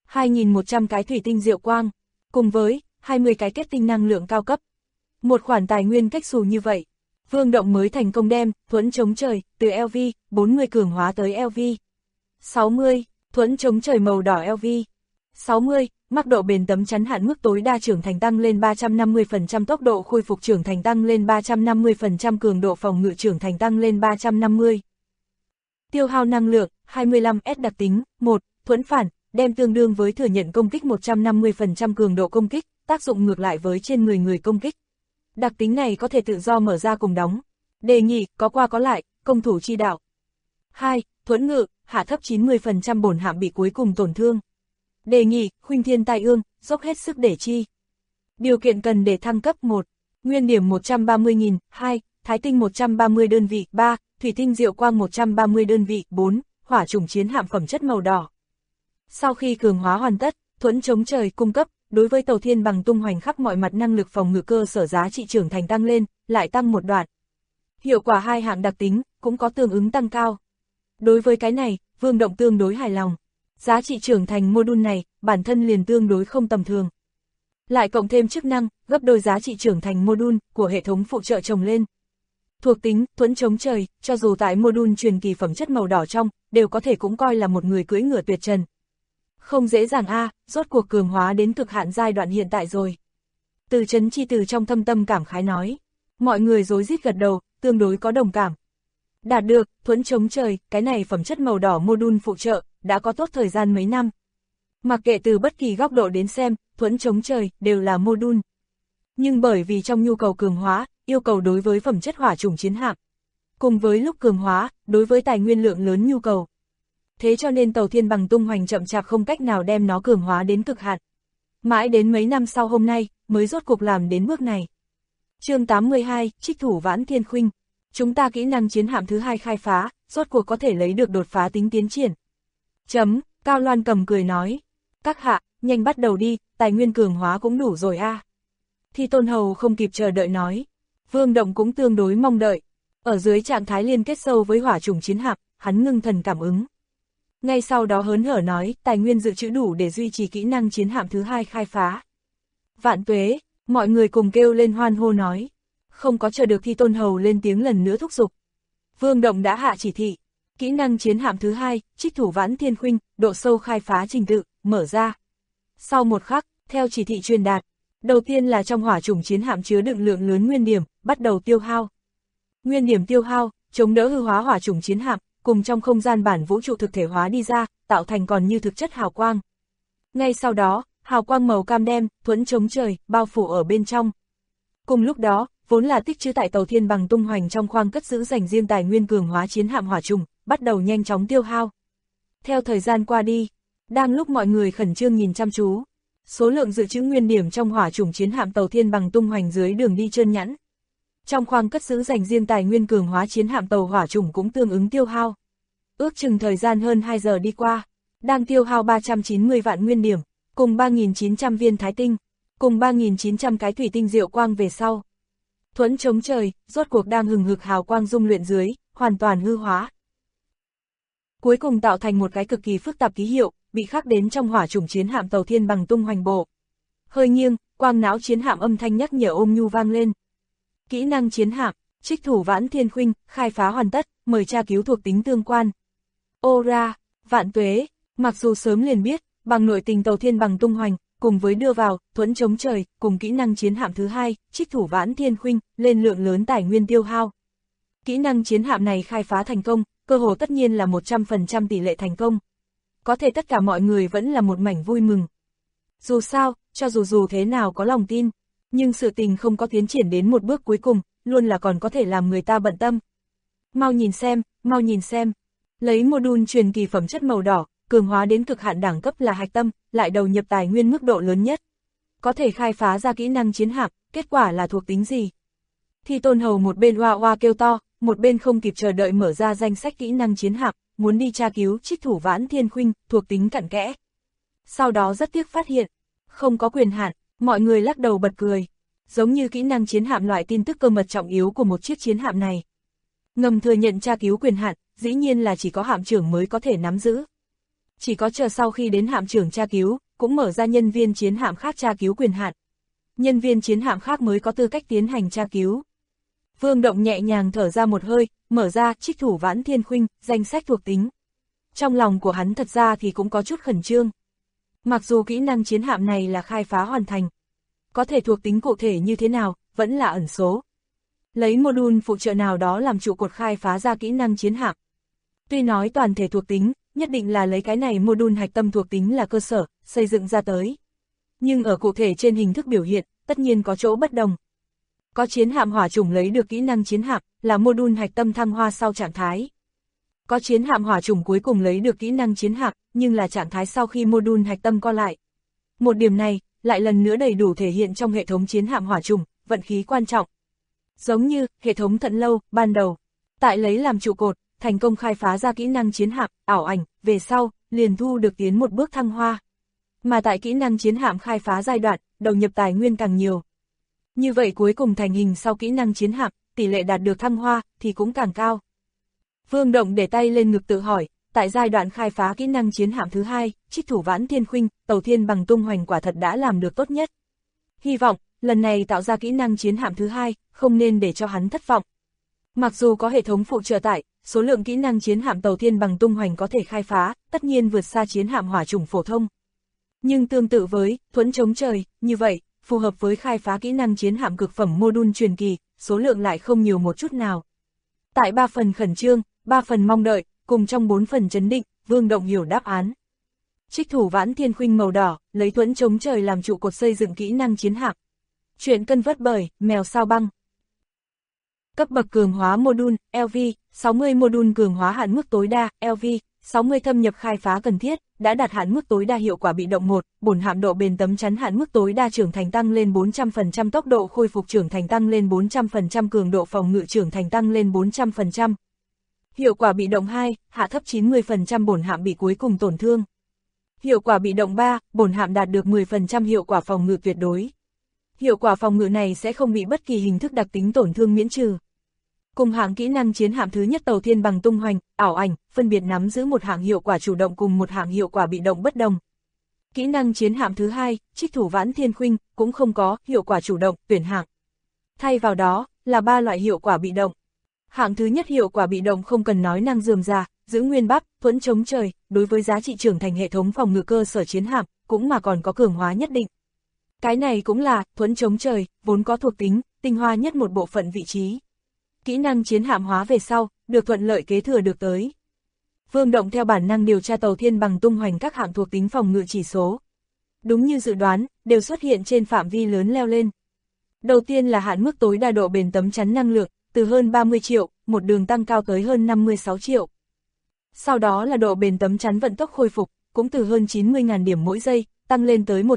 2.100 cái thủy tinh diệu quang, cùng với 20 cái kết tinh năng lượng cao cấp. Một khoản tài nguyên cách xù như vậy, Vương Động mới thành công đem thuẫn chống trời từ LV 40 cường hóa tới LV 60, thuẫn chống trời màu đỏ LV 60, mức độ bền tấm chắn hạn mức tối đa trưởng thành tăng lên 350%, tốc độ khôi phục trưởng thành tăng lên 350%, cường độ phòng ngự trưởng thành tăng lên 350. Tiêu hao năng lượng 25S. Đặc tính 1. Thuẫn phản, đem tương đương với thừa nhận công kích 150% cường độ công kích, tác dụng ngược lại với trên người công kích. Đặc tính này có thể tự do mở ra cùng đóng. Đề nghị, có qua có lại, công thủ chi đạo. 2. Thuẫn ngự, hạ thấp 90% bổn hạm bị cuối cùng tổn thương. Đề nghị, khuynh thiên tai ương, dốc hết sức để chi. Điều kiện cần để thăng cấp 1. Nguyên điểm 130.000, 2. Thái tinh 130 đơn vị, 3. Thủy tinh diệu quang 130 đơn vị, 4. Hỏa chủng chiến hạm phẩm chất màu đỏ. Sau khi cường hóa hoàn tất, thuẫn chống trời cung cấp, đối với tàu thiên bằng tung hoành khắp mọi mặt năng lực phòng ngự cơ sở giá trị trưởng thành tăng lên, lại tăng một đoạn. Hiệu quả hai hạng đặc tính, cũng có tương ứng tăng cao. Đối với cái này, Vương Động tương đối hài lòng. Giá trị trưởng thành module này, bản thân liền tương đối không tầm thường. Lại cộng thêm chức năng, gấp đôi giá trị trưởng thành module của hệ thống phụ trợ chồng lên. Thuộc tính, thuẫn chống trời, cho dù tại module truyền kỳ phẩm chất màu đỏ trong, đều có thể cũng coi là một người cưỡi ngựa tuyệt trần. Không dễ dàng rốt cuộc cường hóa đến cực hạn giai đoạn hiện tại rồi. Từ Trấn Chi từ trong thâm tâm cảm khái nói. Mọi người rối rít gật đầu, tương đối có đồng cảm. Đạt được, thuẫn chống trời, cái này phẩm chất màu đỏ module phụ trợ, đã có tốt thời gian mấy năm. Mặc kệ từ bất kỳ góc độ đến xem, thuẫn chống trời, đều là module. Nhưng bởi vì trong nhu cầu cường hóa, yêu cầu đối với phẩm chất hỏa chủng chiến hạm. Cùng với lúc cường hóa, đối với tài nguyên lượng lớn nhu cầu. Thế cho nên tàu thiên bằng tung hoành chậm chạp không cách nào đem nó cường hóa đến cực hạn. Mãi đến mấy năm sau hôm nay, mới rốt cuộc làm đến bước này. Chương 82, Trích thủ Vãn Thiên Khuynh. Chúng ta kỹ năng chiến hạm thứ 2 khai phá, rốt cuộc có thể lấy được đột phá tính tiến triển. Cao Loan Cầm cười nói. Các hạ, nhanh bắt đầu đi, tài nguyên cường hóa cũng đủ rồi Thi Tôn Hầu không kịp chờ đợi nói. Vương Động cũng tương đối mong đợi. Ở dưới trạng thái liên kết sâu với hỏa chủng chiến hạm, hắn ngưng thần cảm ứng. Ngay sau đó hớn hở nói, tài nguyên dự trữ đủ để duy trì kỹ năng chiến hạm thứ 2 khai phá. Vạn tuế, mọi người cùng kêu lên hoan hô nói. Không có chờ được Thi Tôn Hầu lên tiếng lần nữa thúc giục. Vương Động đã hạ chỉ thị. Kỹ năng chiến hạm thứ 2, Trích thủ Vãn Thiên Khuynh, độ sâu khai phá trình tự, mở ra. Sau một khắc, theo chỉ thị truyền đạt, đầu tiên là trong hỏa chủng chiến hạm chứa đựng lượng lớn nguyên điểm, bắt đầu tiêu hao. Nguyên điểm tiêu hao, chống đỡ hư hóa hỏa chủng chiến hạm, cùng trong không gian bản vũ trụ thực thể hóa đi ra, tạo thành còn như thực chất hào quang. Ngay sau đó, hào quang màu cam đem, thuẫn chống trời, bao phủ ở bên trong. Cùng lúc đó, vốn là tích trữ tại tàu thiên bằng tung hoành trong khoang cất giữ dành riêng tài nguyên cường hóa chiến hạm hỏa trùng, bắt đầu nhanh chóng tiêu hao. Theo thời gian qua đi, đang lúc mọi người khẩn trương nhìn chăm chú, số lượng dự trữ nguyên điểm trong hỏa trùng chiến hạm tàu thiên bằng tung hoành dưới đường đi trơn nhẵn. Trong khoang cất giữ dành riêng tài nguyên cường hóa chiến hạm tàu hỏa trùng cũng tương ứng tiêu hao. Ước chừng thời gian hơn 2 giờ đi qua, đang tiêu hao 390 vạn nguyên điểm, cùng 3.900 viên thái tinh, cùng 3.900 cái thủy tinh diệu quang về sau. Thuẫn chống trời, rốt cuộc đang hừng hực hào quang dung luyện dưới, hoàn toàn hư hóa. Cuối cùng tạo thành một cái cực kỳ phức tạp ký hiệu, bị khắc đến trong hỏa chủng chiến hạm tàu thiên bằng tung hoành bộ. Hơi nghiêng, quang não chiến hạm âm thanh nhắc nhở ôm nhu vang lên. Kỹ năng chiến hạm, Trích thủ Vãn Thiên Khuynh, khai phá hoàn tất, mời tra cứu thuộc tính tương quan. Ô ra, vạn tuế, mặc dù sớm liền biết, bằng nội tình tàu thiên bằng tung hoành, cùng với đưa vào, thuẫn chống trời, cùng kỹ năng chiến hạm thứ 2, Trích thủ Vãn Thiên Khuynh, lên lượng lớn tài nguyên tiêu hao. Kỹ năng chiến hạm này khai phá thành công, cơ hồ tất nhiên là 100% tỷ lệ thành công. Có thể tất cả mọi người vẫn là một mảnh vui mừng. Dù sao, cho dù thế nào có lòng tin, nhưng sự tình không có tiến triển đến một bước cuối cùng, luôn là còn có thể làm người ta bận tâm. Mau nhìn xem. Lấy module truyền kỳ phẩm chất màu đỏ, cường hóa đến cực hạn đẳng cấp là hạch tâm, lại đầu nhập tài nguyên mức độ lớn nhất. Có thể khai phá ra kỹ năng chiến hạm, kết quả là thuộc tính gì? Thi Tôn Hầu một bên oa oa kêu to, một bên không kịp chờ đợi mở ra danh sách kỹ năng chiến hạm, muốn đi tra cứu Trích thủ Vãn Thiên Khuynh, thuộc tính cặn kẽ. Sau đó rất tiếc phát hiện, không có quyền hạn, mọi người lắc đầu bật cười. Giống như kỹ năng chiến hạm loại tin tức cơ mật trọng yếu của một chiếc chiến hạm này. Ngầm thừa nhận tra cứu quyền hạn, dĩ nhiên là chỉ có hạm trưởng mới có thể nắm giữ. Chỉ có chờ sau khi đến hạm trưởng tra cứu, cũng mở ra nhân viên chiến hạm khác tra cứu quyền hạn. Nhân viên chiến hạm khác mới có tư cách tiến hành tra cứu. Vương Động nhẹ nhàng thở ra một hơi, mở ra Trích Thủ Vãn Thiên Khuynh, danh sách thuộc tính. Trong lòng của hắn thật ra thì cũng có chút khẩn trương. Mặc dù kỹ năng chiến hạm này là khai phá hoàn thành, có thể thuộc tính cụ thể như thế nào, vẫn là ẩn số. Lấy module phụ trợ nào đó làm trụ cột khai phá ra kỹ năng chiến hạm. Tuy nói toàn thể thuộc tính, nhất định là lấy cái này module hạch tâm thuộc tính là cơ sở, xây dựng ra tới. Nhưng ở cụ thể trên hình thức biểu hiện, tất nhiên có chỗ bất đồng. Có chiến hạm hỏa chủng lấy được kỹ năng chiến hạm, là module hạch tâm thăng hoa sau trạng thái. Có chiến hạm hỏa chủng cuối cùng lấy được kỹ năng chiến hạm, nhưng là trạng thái sau khi module hạch tâm co lại. Một điểm này, lại lần nữa đầy đủ thể hiện trong hệ thống chiến hạm hỏa chủng, vận khí quan trọng. Giống như, hệ thống Thận Lâu, ban đầu, tại lấy làm trụ cột, thành công khai phá ra kỹ năng chiến hạm, ảo ảnh, về sau, liền thu được tiến một bước thăng hoa. Mà tại kỹ năng chiến hạm khai phá giai đoạn, đầu nhập tài nguyên càng nhiều. Như vậy cuối cùng thành hình sau kỹ năng chiến hạm, tỷ lệ đạt được thăng hoa, thì cũng càng cao. Vương Động để tay lên ngực tự hỏi, tại giai đoạn khai phá kỹ năng chiến hạm thứ 2, Trích Thủ Vãn Thiên Khuynh, Tàu Thiên Bằng Tung Hoành quả thật đã làm được tốt nhất. Hy vọng, lần này tạo ra kỹ năng chiến hạm thứ 2, không nên để cho hắn thất vọng. Mặc dù có hệ thống phụ trợ tại, số lượng kỹ năng chiến hạm Tàu Thiên Bằng Tung Hoành có thể khai phá, tất nhiên vượt xa chiến hạm hỏa chủng phổ thông. Nhưng tương tự với thuẫn chống trời, như vậy, phù hợp với khai phá kỹ năng chiến hạm cực phẩm module truyền kỳ, số lượng lại không nhiều một chút nào. Tại 3 phần khẩn trương, 3 phần mong đợi, cùng trong 4 phần chấn định, Vương Động hiểu đáp án. Trích Thủ Vãn Thiên Khuynh màu đỏ, lấy thuẫn chống trời làm trụ cột xây dựng kỹ năng chiến hạm. Chuyện cân vớt bởi, mèo sao băng. Cấp bậc cường hóa module, LV, 60 module cường hóa hạn mức tối đa, LV, 60 thâm nhập khai phá cần thiết, đã đạt hạn mức tối đa hiệu quả bị động 1, bổn hạm độ bền tấm chắn hạn mức tối đa trưởng thành tăng lên 400%, tốc độ khôi phục trưởng thành tăng lên 400%, cường độ phòng ngự trưởng thành tăng lên 400%. Hiệu quả bị động 2, hạ thấp 90% bổn hạm bị cuối cùng tổn thương. Hiệu quả bị động 3, bổn hạm đạt được 10% hiệu quả phòng ngự tuyệt đối. Hiệu quả phòng ngự này sẽ không bị bất kỳ hình thức đặc tính tổn thương miễn trừ. Cùng hạng kỹ năng chiến hạm thứ nhất Tàu Thiên Bằng Tung Hoành, ảo ảnh, phân biệt nắm giữ một hạng hiệu quả chủ động cùng một hạng hiệu quả bị động bất đồng. Kỹ năng chiến hạm thứ 2, Trích Thủ Vãn Thiên Khuynh, cũng không có hiệu quả chủ động, tuyển hạng. Thay vào đó, là 3 loại hiệu quả bị động. Hạng thứ nhất hiệu quả bị động không cần nói năng rườm rà, giữ nguyên bắp, thuẫn chống trời, đối với giá trị trưởng thành hệ thống phòng ngự cơ sở chiến hạm, cũng mà còn có cường hóa nhất định. Cái này cũng là, thuẫn chống trời, vốn có thuộc tính, tinh hoa nhất một bộ phận vị trí. Kỹ năng chiến hạm hóa về sau, được thuận lợi kế thừa được tới. Vương Động theo bản năng điều tra Tàu Thiên Bằng Tung Hoành các hạng thuộc tính phòng ngự chỉ số. Đúng như dự đoán, đều xuất hiện trên phạm vi lớn leo lên. Đầu tiên là hạn mức tối đa độ bền tấm chắn năng lượng, từ hơn 30 triệu, một đường tăng cao tới hơn 56 triệu. Sau đó là độ bền tấm chắn vận tốc khôi phục, cũng từ hơn 90.000 điểm mỗi giây, tăng lên tới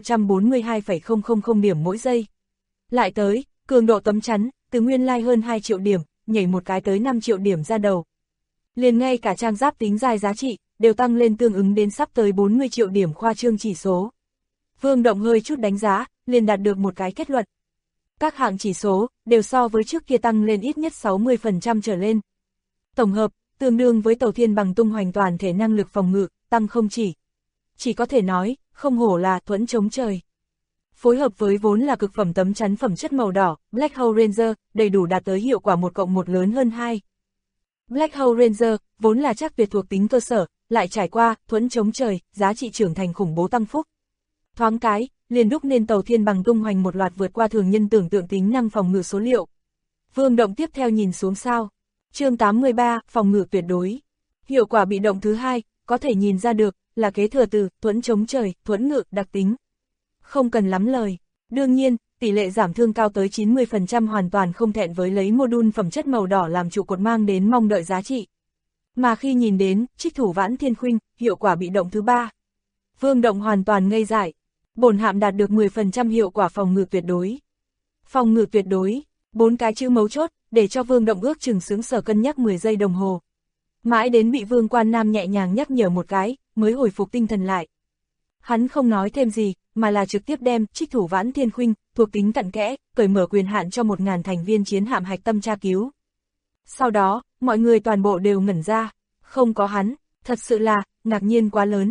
142,000 điểm mỗi giây. Lại tới, cường độ tấm chắn, từ nguyên lai hơn 2 triệu điểm, nhảy một cái tới 5 triệu điểm ra đầu. Liền ngay cả trang giáp tính dài giá trị, đều tăng lên tương ứng đến sắp tới 40 triệu điểm khoa trương chỉ số. Vương Động hơi chút đánh giá, liền đạt được một cái kết luận. Các hạng chỉ số, đều so với trước kia tăng lên ít nhất 60% trở lên. Tổng hợp, tương đương với Tàu Thiên Bằng Tung Hoành toàn thể năng lực phòng ngự, tăng không chỉ có thể nói, không hổ là thuẫn chống trời. Phối hợp với vốn là cực phẩm tấm chắn phẩm chất màu đỏ, Black Hole Ranger, đầy đủ đạt tới hiệu quả 1+1 lớn hơn 2. Black Hole Ranger, vốn là chắc tuyệt thuộc tính cơ sở, lại trải qua, thuẫn chống trời, giá trị trưởng thành khủng bố tăng phúc. Thoáng cái, liền đúc nên Tàu Thiên Bằng Tung Hoành một loạt vượt qua thường nhân tưởng tượng tính năng phòng ngự số liệu. Vương Động tiếp theo nhìn xuống sao. Chương 83, phòng ngự tuyệt đối. Hiệu quả bị động thứ 2, có thể nhìn ra được, là kế thừa từ thuẫn chống trời, thuẫn ngự, đặc tính. Không cần lắm lời. Đương nhiên, tỷ lệ giảm thương cao tới 90% hoàn toàn không thẹn với lấy module phẩm chất màu đỏ làm trụ cột mang đến mong đợi giá trị. Mà khi nhìn đến, Trích Thủ Vãn Thiên Khuynh, hiệu quả bị động thứ 3. Vương Động hoàn toàn ngây dại. Bổn hạm đạt được 10% hiệu quả phòng ngự tuyệt đối. Phòng ngự tuyệt đối, 4 cái chữ mấu chốt, để cho Vương Động ước chừng sướng sở cân nhắc 10 giây đồng hồ. Mãi đến bị Vương Quan Nam nhẹ nhàng nhắc nhở một cái, mới hồi phục tinh thần lại. Hắn không nói thêm gì, mà là trực tiếp đem Trích Thủ Vãn Thiên Khuynh, thuộc tính cặn kẽ, cởi mở quyền hạn cho 1000 thành viên chiến hạm hạch tâm tra cứu. Sau đó, mọi người toàn bộ đều ngẩn ra, không có hắn, thật sự là, ngạc nhiên quá lớn.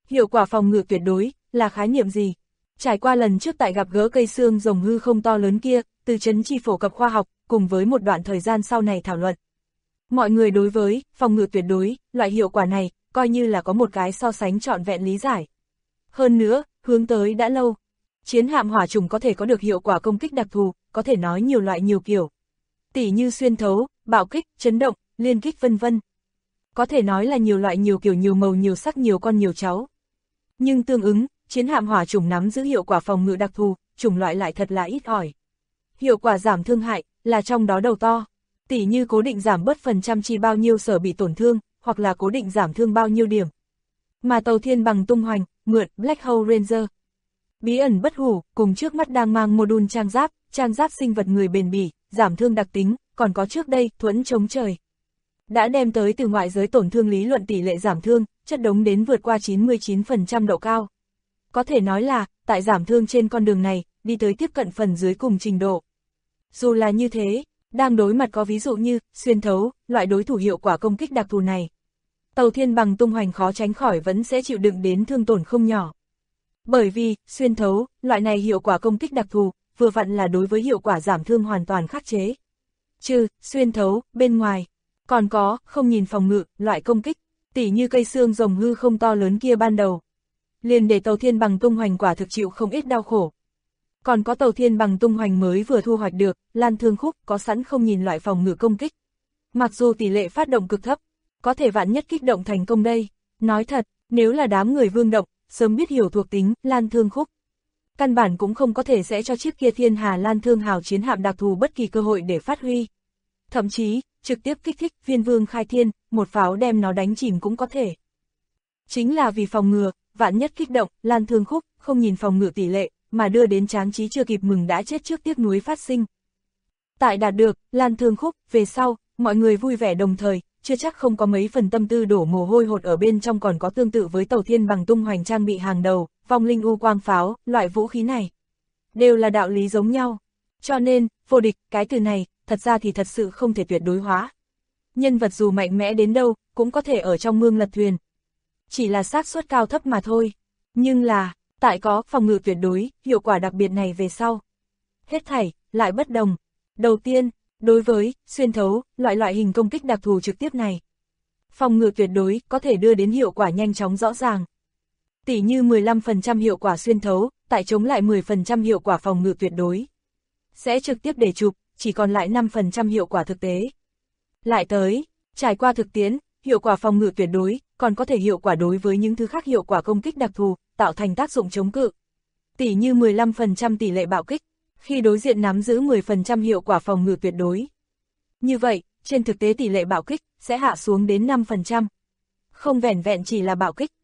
Hiệu quả phòng ngự tuyệt đối, là khái niệm gì? Trải qua lần trước tại gặp gỡ cây xương rồng hư không to lớn kia, Từ Chấn Chi phổ cập khoa học, cùng với một đoạn thời gian sau này thảo luận. Mọi người đối với phòng ngự tuyệt đối, loại hiệu quả này, coi như là có một cái so sánh trọn vẹn lý giải. Hơn nữa, hướng tới đã lâu. Chiến hạm hỏa trùng có thể có được hiệu quả công kích đặc thù, có thể nói nhiều loại nhiều kiểu. Tỉ như xuyên thấu, bạo kích, chấn động, liên kích vân vân. Có thể nói là nhiều loại nhiều kiểu nhiều màu nhiều sắc nhiều con nhiều cháu. Nhưng tương ứng, chiến hạm hỏa trùng nắm giữ hiệu quả phòng ngự đặc thù, chủng loại lại thật là ít ỏi. Hiệu quả giảm thương hại, là trong đó đầu to. Tỉ như cố định giảm bớt phần trăm chi bao nhiêu sở bị tổn thương, hoặc là cố định giảm thương bao nhiêu điểm. Mà Tàu Thiên Bằng tung hoành, mượn Black Hole Ranger. Bí ẩn bất hủ, cùng trước mắt đang mang module trang giáp sinh vật người bền bỉ, giảm thương đặc tính, còn có trước đây, thuẫn chống trời. Đã đem tới từ ngoại giới tổn thương lý luận tỷ lệ giảm thương, chất đống đến vượt qua 99% độ cao. Có thể nói là, tại giảm thương trên con đường này, đi tới tiếp cận phần dưới cùng trình độ. Dù là như thế, đang đối mặt có ví dụ như, xuyên thấu, loại đối thủ hiệu quả công kích đặc thù này. Tàu Thiên Bằng tung hoành khó tránh khỏi vẫn sẽ chịu đựng đến thương tổn không nhỏ. Bởi vì, xuyên thấu, loại này hiệu quả công kích đặc thù, vừa vặn là đối với hiệu quả giảm thương hoàn toàn khắc chế. Trừ, xuyên thấu, bên ngoài, còn có, không nhìn phòng ngự, loại công kích, tỉ như cây xương rồng hư không to lớn kia ban đầu. Liền để Tàu Thiên Bằng tung hoành quả thực chịu không ít đau khổ. Còn có Tàu Thiên Bằng tung hoành mới vừa thu hoạch được, lan thương khúc có sẵn không nhìn loại phòng ngự công kích. Mặc dù tỷ lệ phát động cực thấp, có thể vạn nhất kích động thành công đây. Nói thật, nếu là đám người Vương Động, sớm biết hiểu thuộc tính, lan thương khúc. Căn bản cũng không có thể sẽ cho chiếc kia Thiên Hà Lan Thương Hào chiến hạm đặc thù bất kỳ cơ hội để phát huy. Thậm chí, trực tiếp kích thích Viên Vương khai thiên, một pháo đem nó đánh chìm cũng có thể. Chính là vì phòng ngừa, vạn nhất kích động, lan thương khúc, không nhìn phòng ngự tỷ lệ, mà đưa đến Tráng Trí chưa kịp mừng đã chết trước tiếc nuối phát sinh. Tại đạt được, lan thương khúc, về sau, mọi người vui vẻ đồng thời, chưa chắc không có mấy phần tâm tư đổ mồ hôi hột ở bên trong, còn có tương tự với Tàu Thiên Bằng tung hoành trang bị hàng đầu, vong linh u quang pháo, loại vũ khí này. Đều là đạo lý giống nhau. Cho nên, vô địch, cái từ này, thật ra thì thật sự không thể tuyệt đối hóa. Nhân vật dù mạnh mẽ đến đâu, cũng có thể ở trong mương lật thuyền. Chỉ là xác suất cao thấp mà thôi. Nhưng là, tại có phòng ngự tuyệt đối, hiệu quả đặc biệt này về sau. Hết thảy, lại bất đồng. Đầu tiên, đối với, xuyên thấu, loại hình công kích đặc thù trực tiếp này. Phòng ngự tuyệt đối có thể đưa đến hiệu quả nhanh chóng rõ ràng. Tỉ như 15% hiệu quả xuyên thấu, tại chống lại 10% hiệu quả phòng ngự tuyệt đối. Sẽ trực tiếp để chụp, chỉ còn lại 5% hiệu quả thực tế. Lại tới, trải qua thực tiễn, hiệu quả phòng ngự tuyệt đối, còn có thể hiệu quả đối với những thứ khác hiệu quả công kích đặc thù, tạo thành tác dụng chống cự. Tỉ như 15% tỷ lệ bạo kích, khi đối diện nắm giữ 10% hiệu quả phòng ngự tuyệt đối. Như vậy, trên thực tế tỷ lệ bạo kích sẽ hạ xuống đến 5%. Không vẻn vẹn chỉ là bạo kích.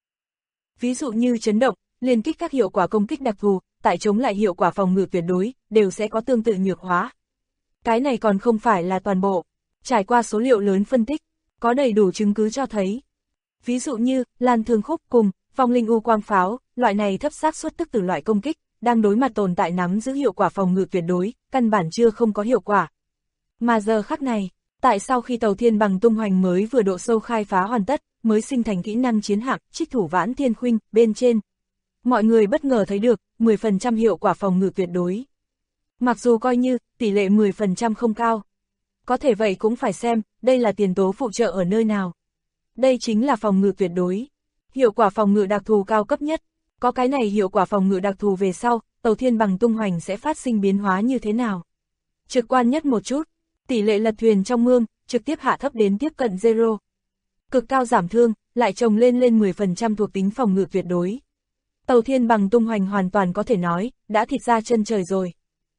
Ví dụ như chấn động, liên kích các hiệu quả công kích đặc thù, tại chống lại hiệu quả phòng ngự tuyệt đối, đều sẽ có tương tự nhược hóa. Cái này còn không phải là toàn bộ. Trải qua số liệu lớn phân tích, có đầy đủ chứng cứ cho thấy. Ví dụ như, lan thương khúc cùng, vong linh u quang pháo, loại này thấp xác suất tức từ loại công kích, đang đối mặt tồn tại nắm giữ hiệu quả phòng ngự tuyệt đối, căn bản chưa không có hiệu quả. Mà giờ khắc này, tại sau khi Tàu Thiên Bằng tung hoành mới vừa độ sâu khai phá hoàn tất, mới sinh thành kỹ năng chiến hạm, trích thủ vãn thiên khuynh, bên trên. Mọi người bất ngờ thấy được, 10% hiệu quả phòng ngự tuyệt đối. Mặc dù coi như, tỷ lệ 10% không cao. Có thể vậy cũng phải xem, đây là tiền tố phụ trợ ở nơi nào. Đây chính là phòng ngự tuyệt đối. Hiệu quả phòng ngự đặc thù cao cấp nhất. Có cái này hiệu quả phòng ngự đặc thù về sau, Tàu Thiên Bằng tung hoành sẽ phát sinh biến hóa như thế nào? Trực quan nhất một chút, tỷ lệ lật thuyền trong mương, trực tiếp hạ thấp đến tiếp cận zero. Cực cao giảm thương, lại trồng lên 10% thuộc tính phòng ngự tuyệt đối. Tàu Thiên Bằng tung hoành hoàn toàn có thể nói, đã thịt ra chân trời rồi.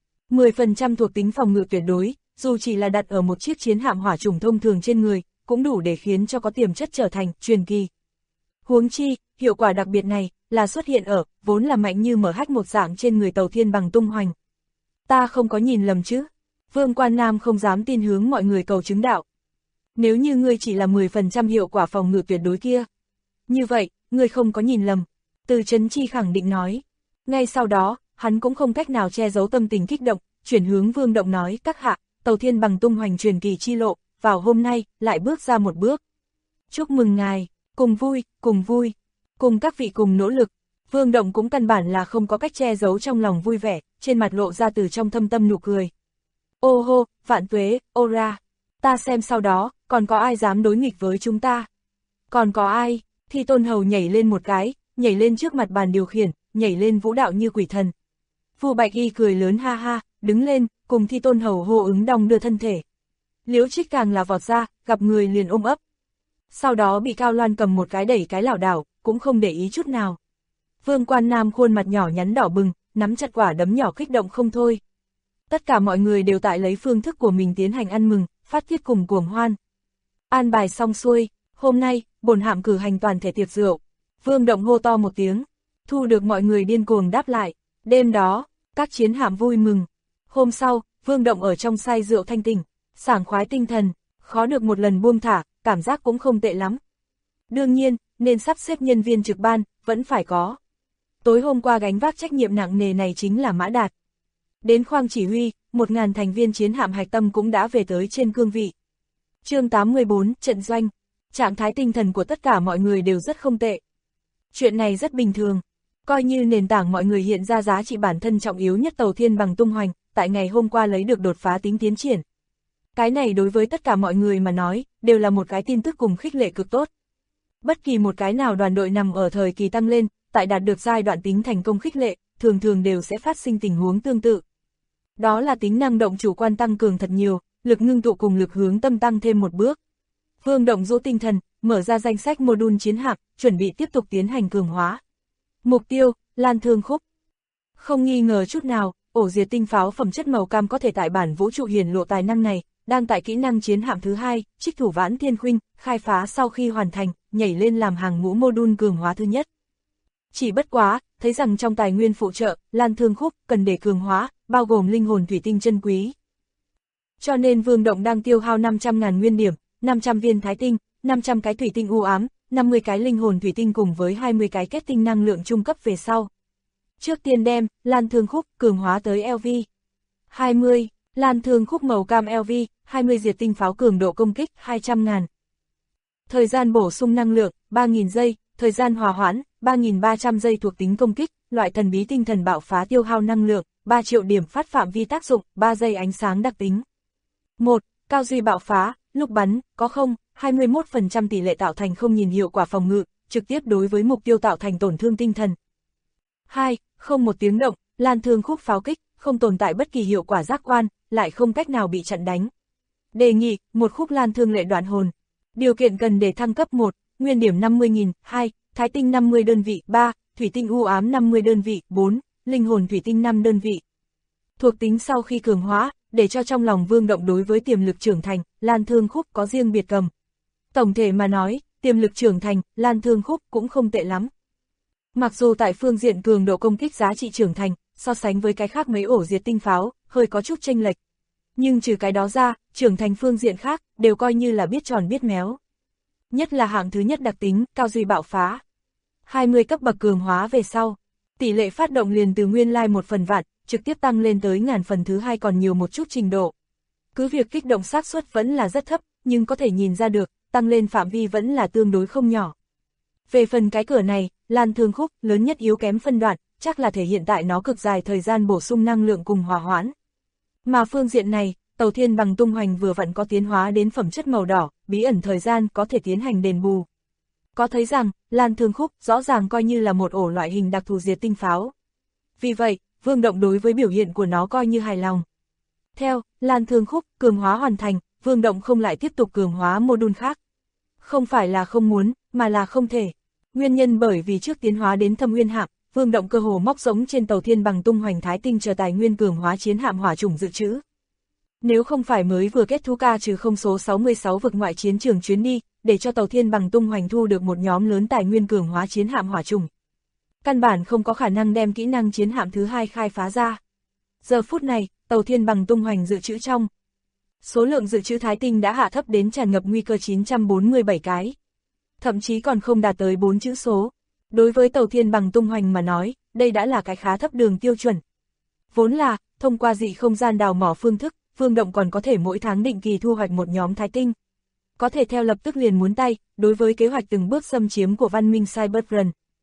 10% thuộc tính phòng ngự tuyệt đối, dù chỉ là đặt ở một chiếc chiến hạm hỏa trùng thông thường trên người, cũng đủ để khiến cho có tiềm chất trở thành truyền kỳ. Huống chi, hiệu quả đặc biệt này, là xuất hiện ở, vốn là mạnh như mở hách một dạng trên người Tàu Thiên Bằng tung hoành. Ta không có nhìn lầm chứ? Vương Quan Nam không dám tin hướng mọi người cầu chứng đạo. Nếu như ngươi chỉ là 10% hiệu quả phòng ngự tuyệt đối kia. Như vậy, ngươi không có nhìn lầm. Từ Chấn Chi khẳng định nói. Ngay sau đó, hắn cũng không cách nào che giấu tâm tình kích động, chuyển hướng Vương Động nói, các hạ, Tàu Thiên Bằng tung hoành truyền kỳ chi lộ, vào hôm nay, lại bước ra một bước. Chúc mừng ngài, cùng vui, cùng vui. cùng các vị cùng nỗ lực. Vương Động cũng căn bản là không có cách che giấu trong lòng vui vẻ, trên mặt lộ ra từ trong thâm tâm nụ cười. Ô hô, vạn tuế, ô ra. Ta xem sau đó, còn có ai dám đối nghịch với chúng ta? Còn có ai? Thi Tôn Hầu nhảy lên một cái, nhảy lên trước mặt bàn điều khiển, nhảy lên vũ đạo như quỷ thần. Vu Bạch Y cười lớn ha ha, đứng lên, cùng Thi Tôn Hầu hô ứng đong đưa thân thể. Liễu Trích càng là vọt ra, gặp người liền ôm ấp. Sau đó bị Cao Loan cầm một cái đẩy cái lảo đảo, cũng không để ý chút nào. Vương Quan Nam khuôn mặt nhỏ nhắn đỏ bừng, nắm chặt quả đấm nhỏ kích động không thôi. Tất cả mọi người đều tại lấy phương thức của mình tiến hành ăn mừng, phát tiết cùng cuồng hoan. An bài xong xuôi, hôm nay, bổn hạm cử hành toàn thể tiệc rượu. Vương Động hô to một tiếng, thu được mọi người điên cuồng đáp lại. Đêm đó, các chiến hạm vui mừng. Hôm sau, Vương Động ở trong say rượu thanh tỉnh, sảng khoái tinh thần, khó được một lần buông thả, cảm giác cũng không tệ lắm. Đương nhiên, nên sắp xếp nhân viên trực ban, vẫn phải có. Tối hôm qua gánh vác trách nhiệm nặng nề này chính là Mã Đạt. Đến khoang chỉ huy, 1000 thành viên chiến hạm hạch tâm cũng đã về tới trên cương vị. Chương 84, trận doanh. Trạng thái tinh thần của tất cả mọi người đều rất không tệ. Chuyện này rất bình thường. Coi như nền tảng mọi người hiện ra giá trị bản thân trọng yếu nhất Tàu Thiên Bằng tung hoành, tại ngày hôm qua lấy được đột phá tính tiến triển. Cái này đối với tất cả mọi người mà nói, đều là một cái tin tức cùng khích lệ cực tốt. Bất kỳ một cái nào đoàn đội nằm ở thời kỳ tăng lên, tại đạt được giai đoạn tính thành công khích lệ, thường thường đều sẽ phát sinh tình huống tương tự. Đó là tính năng động chủ quan tăng cường thật nhiều, lực ngưng tụ cùng lực hướng tâm tăng thêm một bước. Vương Động dỗ tinh thần, mở ra danh sách module chiến hạm, chuẩn bị tiếp tục tiến hành cường hóa. Mục tiêu, Lan Thương Khúc. Không nghi ngờ chút nào, ổ diệt tinh pháo phẩm chất màu cam có thể tại bản vũ trụ hiển lộ tài năng này, đang tại kỹ năng chiến hạm thứ 2, Trích Thủ Vãn Thiên Khuynh, khai phá sau khi hoàn thành, nhảy lên làm hàng ngũ module cường hóa thứ nhất. Chỉ bất quá, thấy rằng trong tài nguyên phụ trợ, Lan Thương Khúc cần để cường hóa, bao gồm linh hồn thủy tinh chân quý. Cho nên Vương Động đang tiêu hao 500.000 nguyên điểm, 500 viên thái tinh, 500 cái thủy tinh u ám, 50 cái linh hồn thủy tinh cùng với 20 cái kết tinh năng lượng trung cấp về sau. Trước tiên đem Lan Thương Khúc cường hóa tới LV 20, Lan Thương Khúc màu cam LV 20 diệt tinh pháo cường độ công kích 200.000. Thời gian bổ sung năng lượng 3.000 giây, thời gian hòa hoãn 3.300 giây thuộc tính công kích, loại thần bí tinh thần bạo phá tiêu hao năng lượng 3 triệu điểm phát phạm vi tác dụng, 3 giây ánh sáng đặc tính. 1. Cao duy bạo phá, lúc bắn, có 21% tỷ lệ tạo thành không nhìn hiệu quả phòng ngự, trực tiếp đối với mục tiêu tạo thành tổn thương tinh thần. 2. Không một tiếng động, Lan Thương Khúc pháo kích, không tồn tại bất kỳ hiệu quả giác quan, lại không cách nào bị chặn đánh. Đề nghị, một khúc Lan Thương lệ đoạn hồn. Điều kiện cần để thăng cấp 1, nguyên điểm 50.000, 2, thái tinh 50 đơn vị, 3, thủy tinh u ám 50 đơn vị, 4, linh hồn thủy tinh 5 đơn vị. Thuộc tính sau khi cường hóa, để cho trong lòng Vương Động đối với tiềm lực trưởng thành, Lan Thương Khúc có riêng biệt cầm. Tổng thể mà nói, tiềm lực trưởng thành, Lan Thương Khúc cũng không tệ lắm. Mặc dù tại phương diện cường độ công kích giá trị trưởng thành, so sánh với cái khác mấy ổ diệt tinh pháo, hơi có chút chênh lệch. Nhưng trừ cái đó ra, trưởng thành phương diện khác, đều coi như là biết tròn biết méo. Nhất là hạng thứ nhất đặc tính, cao duy bạo phá. 20 cấp bậc cường hóa về sau, tỷ lệ phát động liền từ nguyên lai 1 phần vạn, trực tiếp tăng lên tới 1000 phần thứ 2 còn nhiều một chút trình độ. Cứ việc kích động xác suất vẫn là rất thấp, nhưng có thể nhìn ra được, tăng lên phạm vi vẫn là tương đối không nhỏ. Về phần cái cửa này, Lan Thương Khúc, lớn nhất yếu kém phân đoạn, chắc là thể hiện tại nó cực dài thời gian bổ sung năng lượng cùng hòa hoãn. Mà phương diện này, Tàu Thiên Bằng tung hoành vừa vặn có tiến hóa đến phẩm chất màu đỏ, bí ẩn thời gian có thể tiến hành đền bù. Có thấy rằng, Lan Thương Khúc rõ ràng coi như là một ổ loại hình đặc thù diệt tinh pháo. Vì vậy, Vương Động đối với biểu hiện của nó coi như hài lòng. Theo, Lan Thương Khúc cường hóa hoàn thành, Vương Động không lại tiếp tục cường hóa module khác. Không phải là không muốn, mà là không thể. Nguyên nhân bởi vì trước tiến hóa đến Thâm Nguyên hạm, Vương Động cơ hồ móc giống trên Tàu Thiên Bằng tung hoành thái tinh chờ tài nguyên cường hóa chiến hạm hỏa chủng dự trữ. Nếu không phải mới vừa kết thúc K-0 số 66 vực ngoại chiến trường chuyến đi, để cho Tàu Thiên Bằng tung hoành thu được một nhóm lớn tài nguyên cường hóa chiến hạm hỏa chủng, căn bản không có khả năng đem kỹ năng chiến hạm thứ 2 khai phá ra. Giờ phút này, Tàu Thiên Bằng tung hoành dự trữ trong. Số lượng dự trữ thái tinh đã hạ thấp đến tràn ngập nguy cơ 947 cái. Thậm chí còn không đạt tới 4 chữ số. Đối với Tàu Thiên Bằng tung hoành mà nói, đây đã là cái khá thấp đường tiêu chuẩn. Vốn là, thông qua dị không gian đào mỏ phương thức, Vương Động còn có thể mỗi tháng định kỳ thu hoạch một nhóm thái tinh. Có thể theo lập tức liền muốn tay, đối với kế hoạch từng bước xâm chiếm của văn minh Cybertron.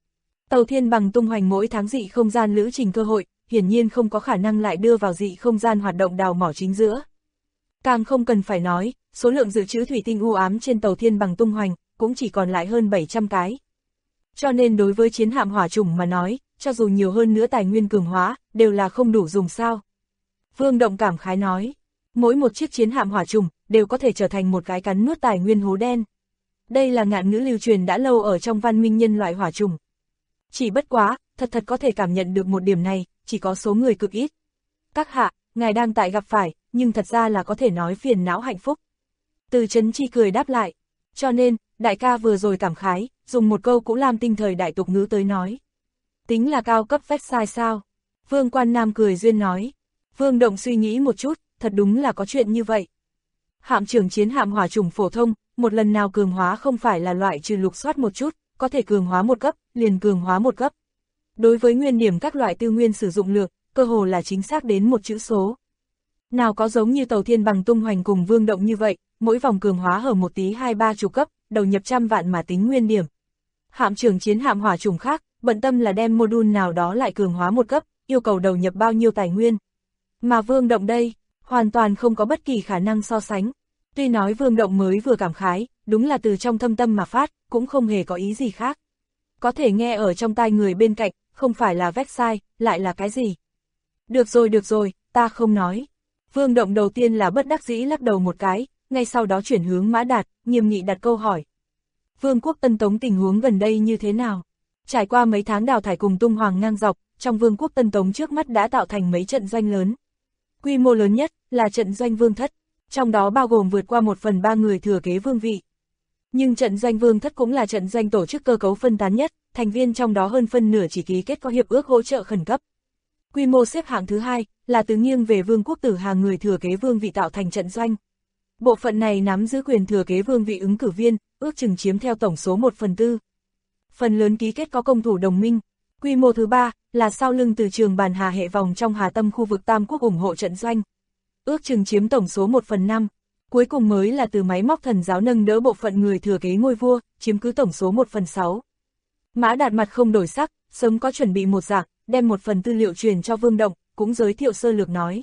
Tàu thiên bằng tung hoành mỗi tháng dị không gian lữ trình cơ hội, hiển nhiên không có khả năng lại đưa vào dị không gian hoạt động đào mỏ chính giữa. Càng không cần phải nói, số lượng dự trữ thủy tinh u ám trên tàu thiên bằng tung hoành, cũng chỉ còn lại hơn 700 cái. Cho nên đối với chiến hạm hỏa trùng mà nói, cho dù nhiều hơn nữa tài nguyên cường hóa, đều là không đủ dùng sao. Vương Động cảm khái nói, mỗi một chiếc chiến hạm hỏa trùng, đều có thể trở thành một cái cắn nuốt tài nguyên hố đen. Đây là ngạn ngữ lưu truyền đã lâu ở trong văn minh nhân loại hỏa trùng. Chỉ bất quá, thật có thể cảm nhận được một điểm này, chỉ có số người cực ít. Các hạ, ngài đang tại gặp phải, nhưng thật ra là có thể nói phiền não hạnh phúc. Từ Chấn Chi cười đáp lại, cho nên, đại ca vừa rồi cảm khái, dùng một câu cũ lam tinh thời đại tục ngữ tới nói. Tính là cao cấp website sao? Vương Quan Nam cười duyên nói. Vương Động suy nghĩ một chút, thật đúng là có chuyện như vậy. Hạm trưởng chiến hạm hỏa trùng phổ thông, một lần nào cường hóa không phải là loại trừ lục soát một chút, có thể cường hóa một cấp, liền cường hóa một cấp. Đối với nguyên điểm các loại tư nguyên sử dụng lược, cơ hồ là chính xác đến một chữ số. Nào có giống như tàu thiên bằng tung hoành cùng Vương Động như vậy, mỗi vòng cường hóa hở một tí 2-3 chục cấp, đầu nhập trăm vạn mà tính nguyên điểm. Hạm trưởng chiến hạm hỏa trùng khác, bận tâm là đem module nào đó lại cường hóa một cấp, yêu cầu đầu nhập bao nhiêu tài nguyên. Mà Vương Động đây, hoàn toàn không có bất kỳ khả năng so sánh. Tuy nói Vương Động mới vừa cảm khái, đúng là từ trong thâm tâm mà phát, cũng không hề có ý gì khác. Có thể nghe ở trong tai người bên cạnh, không phải là website, lại là cái gì. Được rồi, ta không nói. Vương Động đầu tiên là bất đắc dĩ lắc đầu một cái, ngay sau đó chuyển hướng Mã Đạt, nghiêm nghị đặt câu hỏi. Vương quốc Tân Tống tình huống gần đây như thế nào? Trải qua mấy tháng đào thải cùng tung hoàng ngang dọc, trong Vương quốc Tân Tống trước mắt đã tạo thành mấy trận doanh lớn. Quy mô lớn nhất là trận doanh Vương Thất, trong đó bao gồm vượt qua 1/3 người thừa kế vương vị. Nhưng trận doanh Vương Thất cũng là trận doanh tổ chức cơ cấu phân tán nhất, thành viên trong đó hơn phân nửa chỉ ký kết có hiệp ước hỗ trợ khẩn cấp. Quy mô xếp hạng thứ hai là từ nghiêng về Vương quốc Tử Hà người thừa kế vương vị tạo thành trận doanh. Bộ phận này nắm giữ quyền thừa kế vương vị ứng cử viên, ước chừng chiếm theo tổng số 1/4. Phần lớn ký kết có công thủ đồng minh. Quy mô thứ ba là sau lưng từ trường bàn hà hệ vòng trong Hà Tâm khu vực Tam Quốc ủng hộ trận doanh. Ước chừng chiếm tổng số 1/5. Cuối cùng mới là từ máy móc thần giáo nâng đỡ bộ phận người thừa kế ngôi vua, chiếm cứ tổng số 1/6. Mã Đạt mặt không đổi sắc, sớm có chuẩn bị một dạng, đem một phần tư liệu truyền cho Vương Động, cũng giới thiệu sơ lược nói.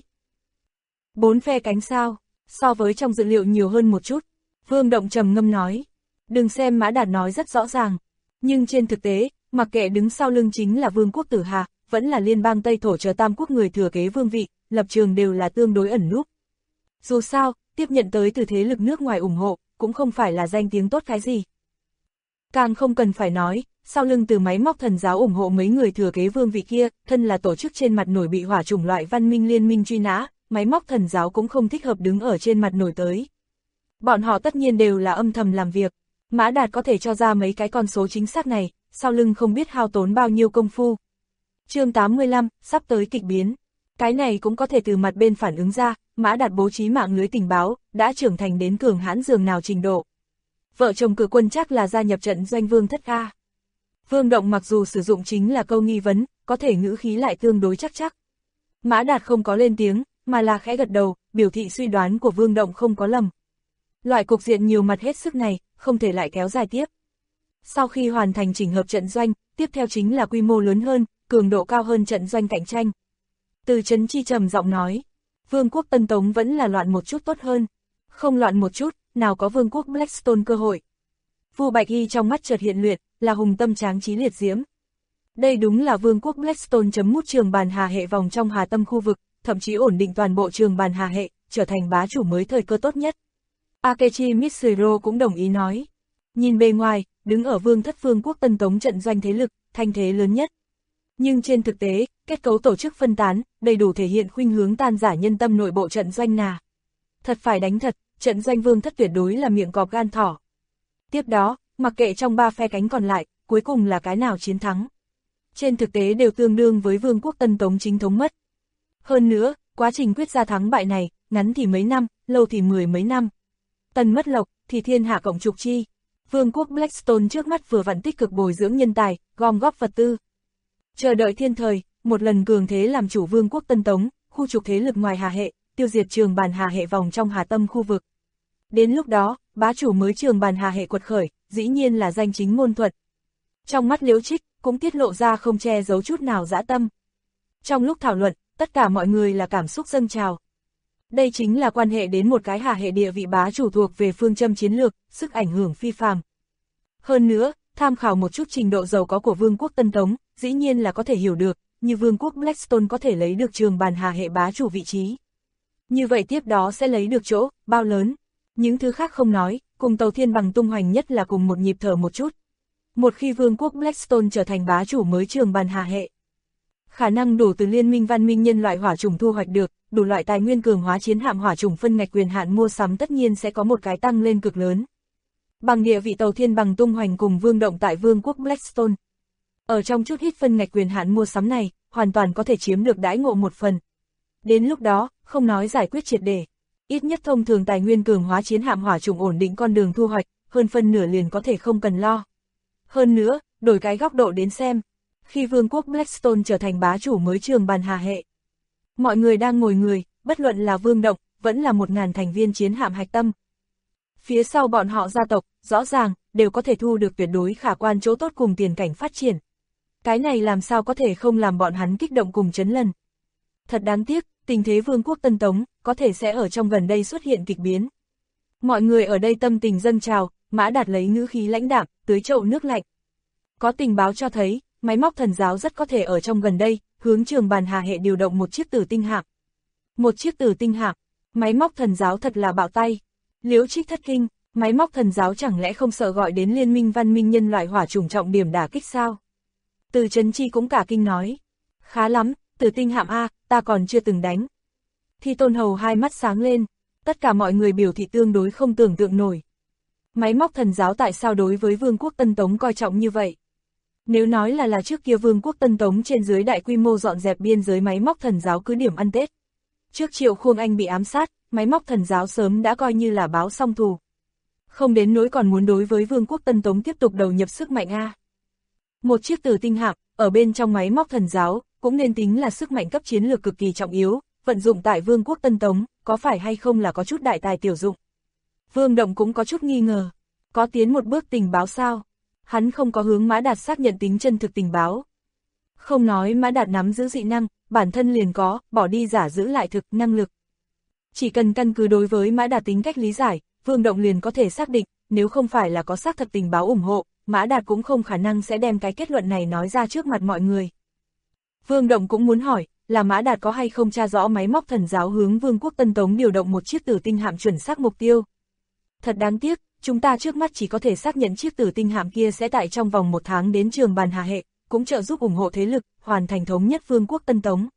4 phe cánh sao, so với trong dữ liệu nhiều hơn một chút. Vương Động trầm ngâm nói. Đừng xem Mã Đạt nói rất rõ ràng. Nhưng trên thực tế, mặc kệ đứng sau lưng chính là Vương quốc Tử Hà, vẫn là liên bang Tây Thổ chờ Tam Quốc người thừa kế vương vị, lập trường đều là tương đối ẩn núp. Dù sao, tiếp nhận tới từ thế lực nước ngoài ủng hộ, cũng không phải là danh tiếng tốt cái gì. Càng không cần phải nói, sau lưng từ máy móc thần giáo ủng hộ mấy người thừa kế vương vị kia, thân là tổ chức trên mặt nổi bị hỏa chủng loại văn minh liên minh truy nã, máy móc thần giáo cũng không thích hợp đứng ở trên mặt nổi tới. Bọn họ tất nhiên đều là âm thầm làm việc. Mã Đạt có thể cho ra mấy cái con số chính xác này, sau lưng không biết hao tốn bao nhiêu công phu. Chương 85, sắp tới kịch biến. Cái này cũng có thể từ mặt bên phản ứng ra, Mã Đạt bố trí mạng lưới tình báo, đã trưởng thành đến cường hãn dường nào trình độ. Vợ chồng cử quân chắc là gia nhập trận doanh Vương Thất A. Vương Động mặc dù sử dụng chính là câu nghi vấn, có thể ngữ khí lại tương đối chắc. Mã Đạt không có lên tiếng, mà là khẽ gật đầu, biểu thị suy đoán của Vương Động không có lầm. Loại cục diện nhiều mặt hết sức này, không thể lại kéo dài tiếp. Sau khi hoàn thành chỉnh hợp trận doanh, tiếp theo chính là quy mô lớn hơn, cường độ cao hơn trận doanh cạnh tranh. Từ Chấn Chi trầm giọng nói, Vương quốc Tân Tống vẫn là loạn một chút tốt hơn. Không loạn một chút, nào có Vương quốc Blackstone cơ hội. Vu Bạch Y trong mắt chợt hiện luyện, là hùng tâm tráng trí liệt diễm. Đây đúng là Vương quốc Blackstone chấm mút trường bàn hà hệ vòng trong Hà Tâm khu vực, thậm chí ổn định toàn bộ trường bàn hà hệ, trở thành bá chủ mới thời cơ tốt nhất. Akechi Mitsuro cũng đồng ý nói. Nhìn bề ngoài, đứng ở Vương Thất Vương quốc Tân Tống trận doanh thế lực, thanh thế lớn nhất. Nhưng trên thực tế, kết cấu tổ chức phân tán, đầy đủ thể hiện khuynh hướng tan rã nhân tâm nội bộ trận doanh nà. Thật phải đánh thật, trận doanh Vương Thất tuyệt đối là miệng cọp gan thỏ. Tiếp đó, mặc kệ trong 3 phe cánh còn lại, cuối cùng là cái nào chiến thắng. Trên thực tế đều tương đương với Vương quốc Tân Tống chính thống mất. Hơn nữa, quá trình quyết ra thắng bại này, ngắn thì mấy năm, lâu thì 10 mấy năm. Tần mất lộc, thì thiên hạ cộng trục chi. Vương quốc Blackstone trước mắt vừa vặn tích cực bồi dưỡng nhân tài, gom góp vật tư. Chờ đợi thiên thời, một lần cường thế làm chủ Vương quốc Tân Tống, khu trục thế lực ngoài Hà hệ, tiêu diệt trường bàn Hà hệ vòng trong Hà Tâm khu vực. Đến lúc đó, bá chủ mới trường bàn Hà hệ quật khởi, dĩ nhiên là danh chính ngôn thuận. Trong mắt Liễu Trích, cũng tiết lộ ra không che giấu chút nào dã tâm. Trong lúc thảo luận, tất cả mọi người là cảm xúc dâng trào. Đây chính là quan hệ đến một cái Hà hệ địa vị bá chủ thuộc về phương châm chiến lược, sức ảnh hưởng phi phàm. Hơn nữa, tham khảo một chút trình độ giàu có của Vương quốc Tân Tống, dĩ nhiên là có thể hiểu được, như Vương quốc Blackstone có thể lấy được trường bàn Hà hệ bá chủ vị trí. Như vậy tiếp đó sẽ lấy được chỗ, bao lớn. Những thứ khác không nói, cùng Tàu Thiên Bằng tung hoành nhất là cùng một nhịp thở một chút. Một khi Vương quốc Blackstone trở thành bá chủ mới trường bàn Hà hệ, khả năng đủ từ liên minh văn minh nhân loại hỏa chủng thu hoạch được, đủ loại tài nguyên cường hóa chiến hạm hỏa chủng phân ngạch quyền hạn mua sắm tất nhiên sẽ có một cái tăng lên cực lớn. Bằng địa vị Tàu Thiên Bằng tung hoành cùng Vương động tại Vương quốc Blackstone. Ở trong chút ít phân ngạch quyền hạn mua sắm này, hoàn toàn có thể chiếm được đãi ngộ một phần. Đến lúc đó, không nói giải quyết triệt để, ít nhất thông thường tài nguyên cường hóa chiến hạm hỏa chủng ổn định con đường thu hoạch, hơn phân nửa liền có thể không cần lo. Hơn nữa, đổi cái góc độ đến xem, khi Vương quốc Blackstone trở thành bá chủ mới trường bàn Hà hệ, mọi người đang ngồi người, bất luận là Vương động, vẫn là 1000 thành viên chiến hạm hạch tâm. Phía sau bọn họ gia tộc, rõ ràng, đều có thể thu được tuyệt đối khả quan chỗ tốt cùng tiền cảnh phát triển. Cái này làm sao có thể không làm bọn hắn kích động cùng chấn lần. Thật đáng tiếc, tình thế Vương quốc Tân Tống, có thể sẽ ở trong gần đây xuất hiện kịch biến. Mọi người ở đây tâm tình dâng trào, Mã Đạt lấy ngữ khí lãnh đạm, tưới chậu nước lạnh. Có tình báo cho thấy, máy móc thần giáo rất có thể ở trong gần đây, hướng trường bàn Hà hệ điều động một chiếc tử tinh hạm. Một chiếc tử tinh hạm, máy móc thần giáo thật là bạo tay. Liễu Trích thất kinh, máy móc thần giáo chẳng lẽ không sợ gọi đến liên minh văn minh nhân loại hỏa chủng trọng điểm đả kích sao? Từ Trấn Chi cũng cả kinh nói. Khá lắm, tử tinh hạm A, ta còn chưa từng đánh. Thi Tôn Hầu hai mắt sáng lên, tất cả mọi người biểu thị tương đối không tưởng tượng nổi. Máy móc thần giáo tại sao đối với Vương quốc Tân Tống coi trọng như vậy? Nếu nói là trước kia Vương quốc Tân Tống trên dưới đại quy mô dọn dẹp biên giới máy móc thần giáo cứ điểm ăn Tết. Trước Triệu Khuông Anh bị ám sát, máy móc thần giáo sớm đã coi như là báo xong thù. Không đến nỗi còn muốn đối với Vương quốc Tân Tống tiếp tục đầu nhập sức mạnh A. Một chiếc tử tinh hạm, ở bên trong máy móc thần giáo, cũng nên tính là sức mạnh cấp chiến lược cực kỳ trọng yếu, vận dụng tại Vương quốc Tân Tống, có phải hay không là có chút đại tài tiểu dụng. Vương Động cũng có chút nghi ngờ, có tiến một bước tình báo sao? Hắn không có hướng Mã Đạt xác nhận tính chân thực tình báo. Không nói Mã Đạt nắm giữ dị năng, bản thân liền có, bỏ đi giả giữ lại thực năng lực. Chỉ cần căn cứ đối với Mã Đạt tính cách lý giải, Vương Động liền có thể xác định, nếu không phải là có xác thật tình báo ủng hộ, Mã Đạt cũng không khả năng sẽ đem cái kết luận này nói ra trước mặt mọi người. Vương Động cũng muốn hỏi, là Mã Đạt có hay không tra rõ máy móc thần giáo hướng Vương quốc Tân Tống điều động một chiếc tử tinh hạm chuẩn xác mục tiêu. Thật đáng tiếc, chúng ta trước mắt chỉ có thể xác nhận chiếc tử tinh hạm kia sẽ tại trong vòng 1 tháng đến trường bàn Hà hệ, cũng trợ giúp ủng hộ thế lực, hoàn thành thống nhất Vương quốc Tân Tống.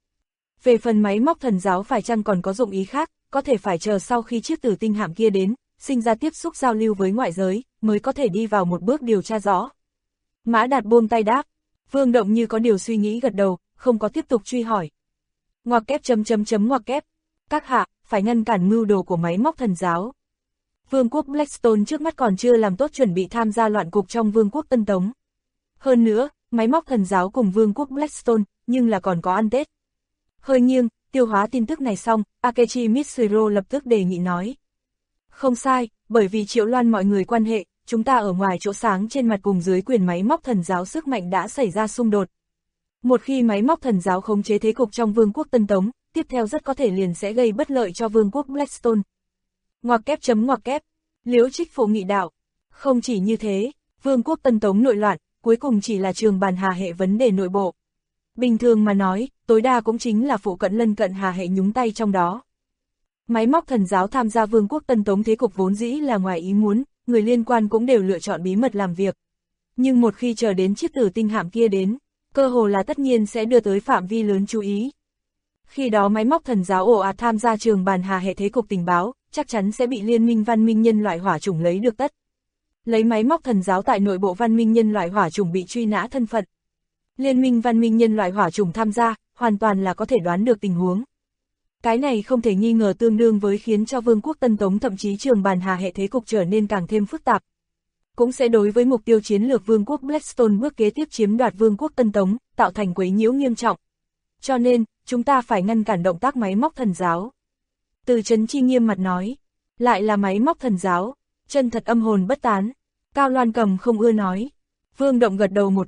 Về phần máy móc thần giáo phải chăng còn có dụng ý khác, có thể phải chờ sau khi chiếc tử tinh hạm kia đến, sinh ra tiếp xúc giao lưu với ngoại giới, mới có thể đi vào một bước điều tra rõ. Mã Đạt buông tay đáp, Vương Động như có điều suy nghĩ gật đầu, không có tiếp tục truy hỏi. Ngoặc kép ngoặc kép, các hạ, phải ngăn cản mưu đồ của máy móc thần giáo. Vương quốc Blackstone trước mắt còn chưa làm tốt chuẩn bị tham gia loạn cục trong Vương quốc Tân Tống. Hơn nữa, máy móc thần giáo cùng Vương quốc Blackstone, nhưng là còn có ăn Tết. Hơi nghiêng, tiêu hóa tin tức này xong, Akechi Mitsuro lập tức đề nghị nói. Không sai, bởi vì Triệu Loan mọi người quan hệ, chúng ta ở ngoài chỗ sáng trên mặt cùng dưới quyền máy móc thần giáo sức mạnh đã xảy ra xung đột. Một khi máy móc thần giáo khống chế thế cục trong Vương quốc Tân Tống, tiếp theo rất có thể liền sẽ gây bất lợi cho Vương quốc Blackstone. Ngoặc kép, Liễu Trích phụ nghị đạo. Không chỉ như thế, Vương quốc Tân Tống nội loạn, cuối cùng chỉ là trường bàn Hà hệ vấn đề nội bộ. Bình thường mà nói, tối đa cũng chính là phụ cận lân cận Hà hệ nhúng tay trong đó. Máy móc thần giáo tham gia Vương quốc Tân Tống thế cục vốn dĩ là ngoài ý muốn, người liên quan cũng đều lựa chọn bí mật làm việc. Nhưng một khi chờ đến chiếc tử tinh hạm kia đến, cơ hồ là tất nhiên sẽ đưa tới phạm vi lớn chú ý. Khi đó máy móc thần giáo ồ ạt tham gia trường bàn Hà hệ thế cục tình báo, chắc chắn sẽ bị liên minh văn minh nhân loại hỏa chủng lấy được tất. Lấy máy móc thần giáo tại nội bộ văn minh nhân loại hỏa chủng bị truy nã thân phận. Liên minh văn minh nhân loại hỏa chủng tham gia, hoàn toàn là có thể đoán được tình huống. Cái này không thể nghi ngờ tương đương với khiến cho Vương quốc Tân Tống thậm chí trường bàn Hà hệ thế cục trở nên càng thêm phức tạp. Cũng sẽ đối với mục tiêu chiến lược Vương quốc Blackstone bước kế tiếp chiếm đoạt Vương quốc Tân Tống, tạo thành quấy nhiễu nghiêm trọng. Cho nên, chúng ta phải ngăn cản động tác máy móc thần giáo. Từ Trấn Chi nghiêm mặt nói, lại là máy móc thần giáo, chân thật âm hồn bất tán. Cao Loan Cầm không ưa nói. Vương Động gật đầu một cái,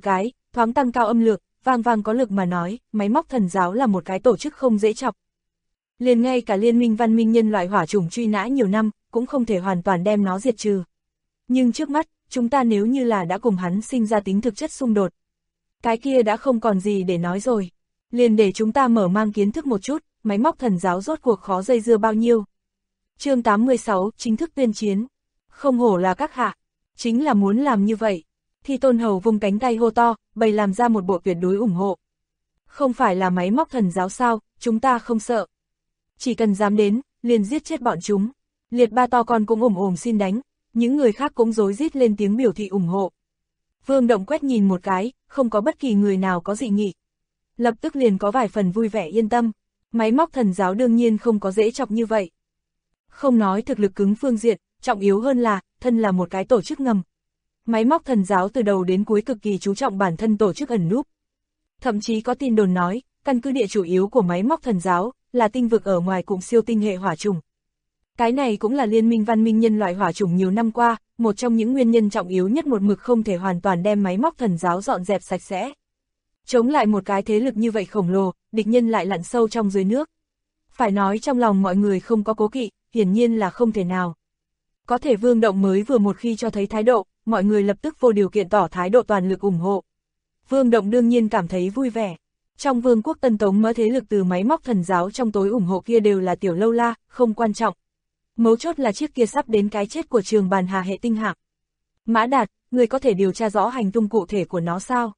thoáng tăng cao âm lượng, vang vang có lực mà nói, máy móc thần giáo là một cái tổ chức không dễ chọc. Liền ngay cả liên minh văn minh nhân loại hỏa chủng truy nã nhiều năm, cũng không thể hoàn toàn đem nó diệt trừ. Nhưng trước mắt, chúng ta nếu như là đã cùng hắn sinh ra tính thực chất xung đột, cái kia đã không còn gì để nói rồi. Liền để chúng ta mở mang kiến thức một chút, máy móc thần giáo rốt cuộc khó dây dưa bao nhiêu. Chương 86, chính thức tuyên chiến. Không hổ là các hạ, chính là muốn làm như vậy. Thi Tôn Hầu vung cánh tay hô to, bày làm ra một bộ tuyệt đối ủng hộ. Không phải là máy móc thần giáo sao, chúng ta không sợ. Chỉ cần dám đến, liền giết chết bọn chúng. Liệt ba to con cũng ồm xin đánh, những người khác cũng rối rít lên tiếng biểu thị ủng hộ. Vương Động quét nhìn một cái, không có bất kỳ người nào có dị nghị. Lập tức liền có vài phần vui vẻ yên tâm, máy móc thần giáo đương nhiên không có dễ chọc như vậy. Không nói thực lực cứng phương diện, trọng yếu hơn là, thân là một cái tổ chức ngầm. Máy móc thần giáo từ đầu đến cuối cực kỳ chú trọng bản thân tổ chức ẩn núp. Thậm chí có tin đồn nói, căn cứ địa chủ yếu của máy móc thần giáo, là tinh vực ở ngoài cụm siêu tinh hệ hỏa trùng. Cái này cũng là liên minh văn minh nhân loại hỏa chủng nhiều năm qua, một trong những nguyên nhân trọng yếu nhất một mực không thể hoàn toàn đem máy móc thần giáo dọn dẹp sạch sẽ. Chống lại một cái thế lực như vậy khổng lồ, địch nhân lại lặn sâu trong dưới nước. Phải nói trong lòng mọi người không có cố kỵ, hiển nhiên là không thể nào. Có thể Vương Động mới vừa một khi cho thấy thái độ, mọi người lập tức vô điều kiện tỏ thái độ toàn lực ủng hộ. Vương Động đương nhiên cảm thấy vui vẻ. Trong vương quốc Tân Tống mỡ thế lực từ máy móc thần giáo trong tối ủng hộ kia đều là tiểu lâu la, không quan trọng. Mấu chốt là chiếc kia sắp đến cái chết của Trường Bàn Hà hệ tinh hạm. Mã Đạt, người có thể điều tra rõ hành tung cụ thể của nó sao?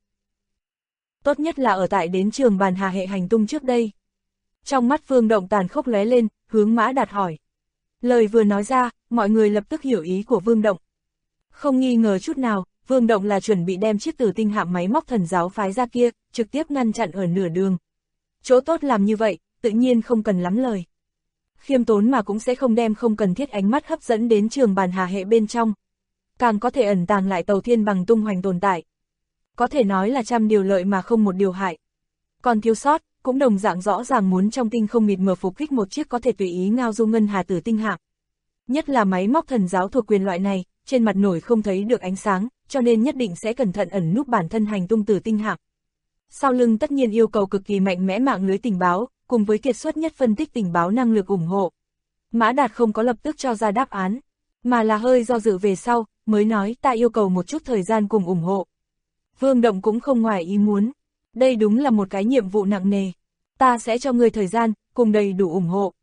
Tốt nhất là ở tại đến Trường Bàn Hà hệ hành tung trước đây. Trong mắt Vương Động tàn khốc lóe lên, hướng Mã Đạt hỏi. Lời vừa nói ra, mọi người lập tức hiểu ý của Vương Động. Không nghi ngờ chút nào, Vương Động là chuẩn bị đem chiếc tử tinh hạm máy móc thần giáo phái ra kia, trực tiếp ngăn chặn ở nửa đường. Chỗ tốt làm như vậy, tự nhiên không cần lắm lời. Khiêm tốn mà cũng sẽ không đem không cần thiết ánh mắt hấp dẫn đến Trường Bàn Hà hệ bên trong. Càng có thể ẩn tàng lại tàu thiên bằng tung hoành tồn tại. Có thể nói là trăm điều lợi mà không một điều hại. Còn thiếu sót, cũng đồng dạng rõ ràng muốn trong tinh không mịt mờ phục kích một chiếc có thể tùy ý ngao du ngân hà tử tinh hạm. Nhất là máy móc thần giáo thuộc quyền loại này, trên mặt nổi không thấy được ánh sáng, cho nên nhất định sẽ cẩn thận ẩn núp bản thân hành tung tử tinh hạm. Sau lưng tất nhiên yêu cầu cực kỳ mạnh mẽ mạng lưới tình báo, cùng với kiệt xuất nhất phân tích tình báo năng lực ủng hộ. Mã Đạt không có lập tức cho ra đáp án, mà là hơi do dự về sau, mới nói ta yêu cầu một chút thời gian cùng ủng hộ. Vương Động cũng không ngoài ý muốn, đây đúng là một cái nhiệm vụ nặng nề. Ta sẽ cho ngươi thời gian, cùng đầy đủ ủng hộ.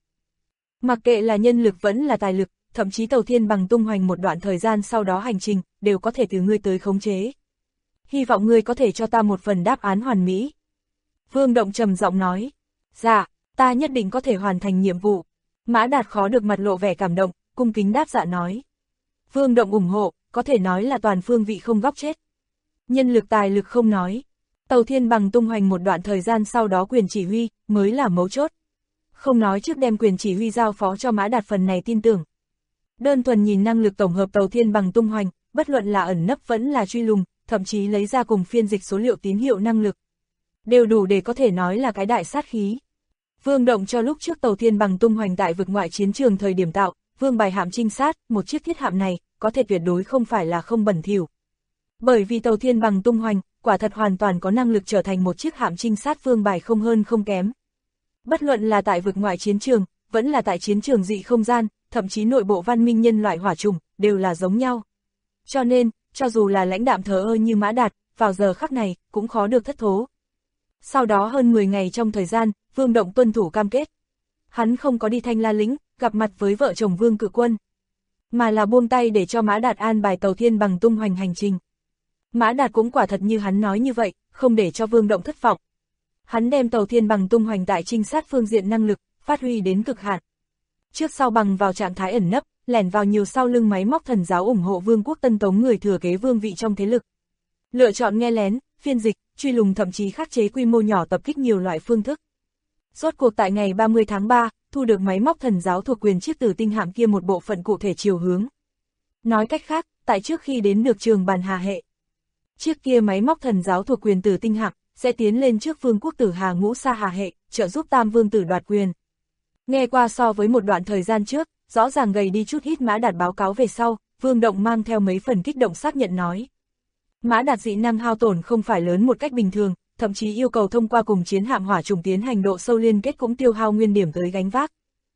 Mặc kệ là nhân lực vẫn là tài lực, thậm chí tàu thiên bằng tung hoành một đoạn thời gian sau đó hành trình, đều có thể từ ngươi tới khống chế. Hy vọng ngươi có thể cho ta một phần đáp án hoàn mỹ. Vương Động trầm giọng nói. Dạ, ta nhất định có thể hoàn thành nhiệm vụ. Mã Đạt khó được mặt lộ vẻ cảm động, cung kính đáp dạ nói. Vương Động ủng hộ, có thể nói là toàn phương vị không góc chết. Nhân lực tài lực không nói. Tàu thiên bằng tung hoành một đoạn thời gian sau đó quyền chỉ huy, mới là mấu chốt. Không nói trước đem quyền chỉ huy giao phó cho Mã Đạt phần này tin tưởng. Đơn thuần nhìn năng lực tổng hợp tàu thiên bằng tung hoành, bất luận là ẩn nấp vẫn là truy lùng, thậm chí lấy ra cùng phiên dịch số liệu tín hiệu năng lực. Đều đủ để có thể nói là cái đại sát khí. Vương Động cho lúc trước tàu thiên bằng tung hoành tại vực ngoại chiến trường thời điểm tạo, vương bài hạm trinh sát, một chiếc thiết hạm này, có thể tuyệt đối không phải là không bẩn thỉu. Bởi vì tàu thiên bằng tung hoành, quả thật hoàn toàn có năng lực trở thành một chiếc hạm trinh sát vương bài không hơn không kém. Bất luận là tại vực ngoại chiến trường, vẫn là tại chiến trường dị không gian, thậm chí nội bộ văn minh nhân loại hỏa trùng, đều là giống nhau. Cho nên, cho dù là lãnh đạm thờ ơ như Mã Đạt, vào giờ khắc này, cũng khó được thất thố. Sau đó hơn 10 ngày trong thời gian, Vương Động tuân thủ cam kết. Hắn không có đi Thanh La Lĩnh, gặp mặt với vợ chồng Vương Cự Quân, mà là buông tay để cho Mã Đạt an bài tàu thiên bằng tung hoành hành trình. Mã Đạt cũng quả thật như hắn nói như vậy, không để cho Vương Động thất vọng. Hắn đem tàu thiên bằng tung hoành tại trinh sát phương diện năng lực, phát huy đến cực hạn. Trước sau bằng vào trạng thái ẩn nấp, lẻn vào nhiều sau lưng máy móc thần giáo ủng hộ vương quốc Tân Tống người thừa kế vương vị trong thế lực. Lựa chọn nghe lén, phiên dịch, truy lùng thậm chí khắc chế quy mô nhỏ tập kích nhiều loại phương thức. Rốt cuộc tại ngày 30 tháng 3, thu được máy móc thần giáo thuộc quyền chiếc tử tinh hạm kia một bộ phận cụ thể chiều hướng. Nói cách khác, tại trước khi đến được Trường Bàn Hà hệ, chiếc kia máy móc thần giáo thuộc quyền tử tinh hạm sẽ tiến lên trước vương quốc tử Hà Ngũ Sa Hà hệ, trợ giúp Tam Vương tử đoạt quyền. Nghe qua so với một đoạn thời gian trước, rõ ràng gầy đi chút ít Mã Đạt báo cáo về sau, Vương Động mang theo mấy phần kích động xác nhận nói. Mã Đạt dị năng hao tổn không phải lớn một cách bình thường, thậm chí yêu cầu thông qua cùng chiến hạm hỏa trùng tiến hành độ sâu liên kết cũng tiêu hao nguyên điểm tới gánh vác.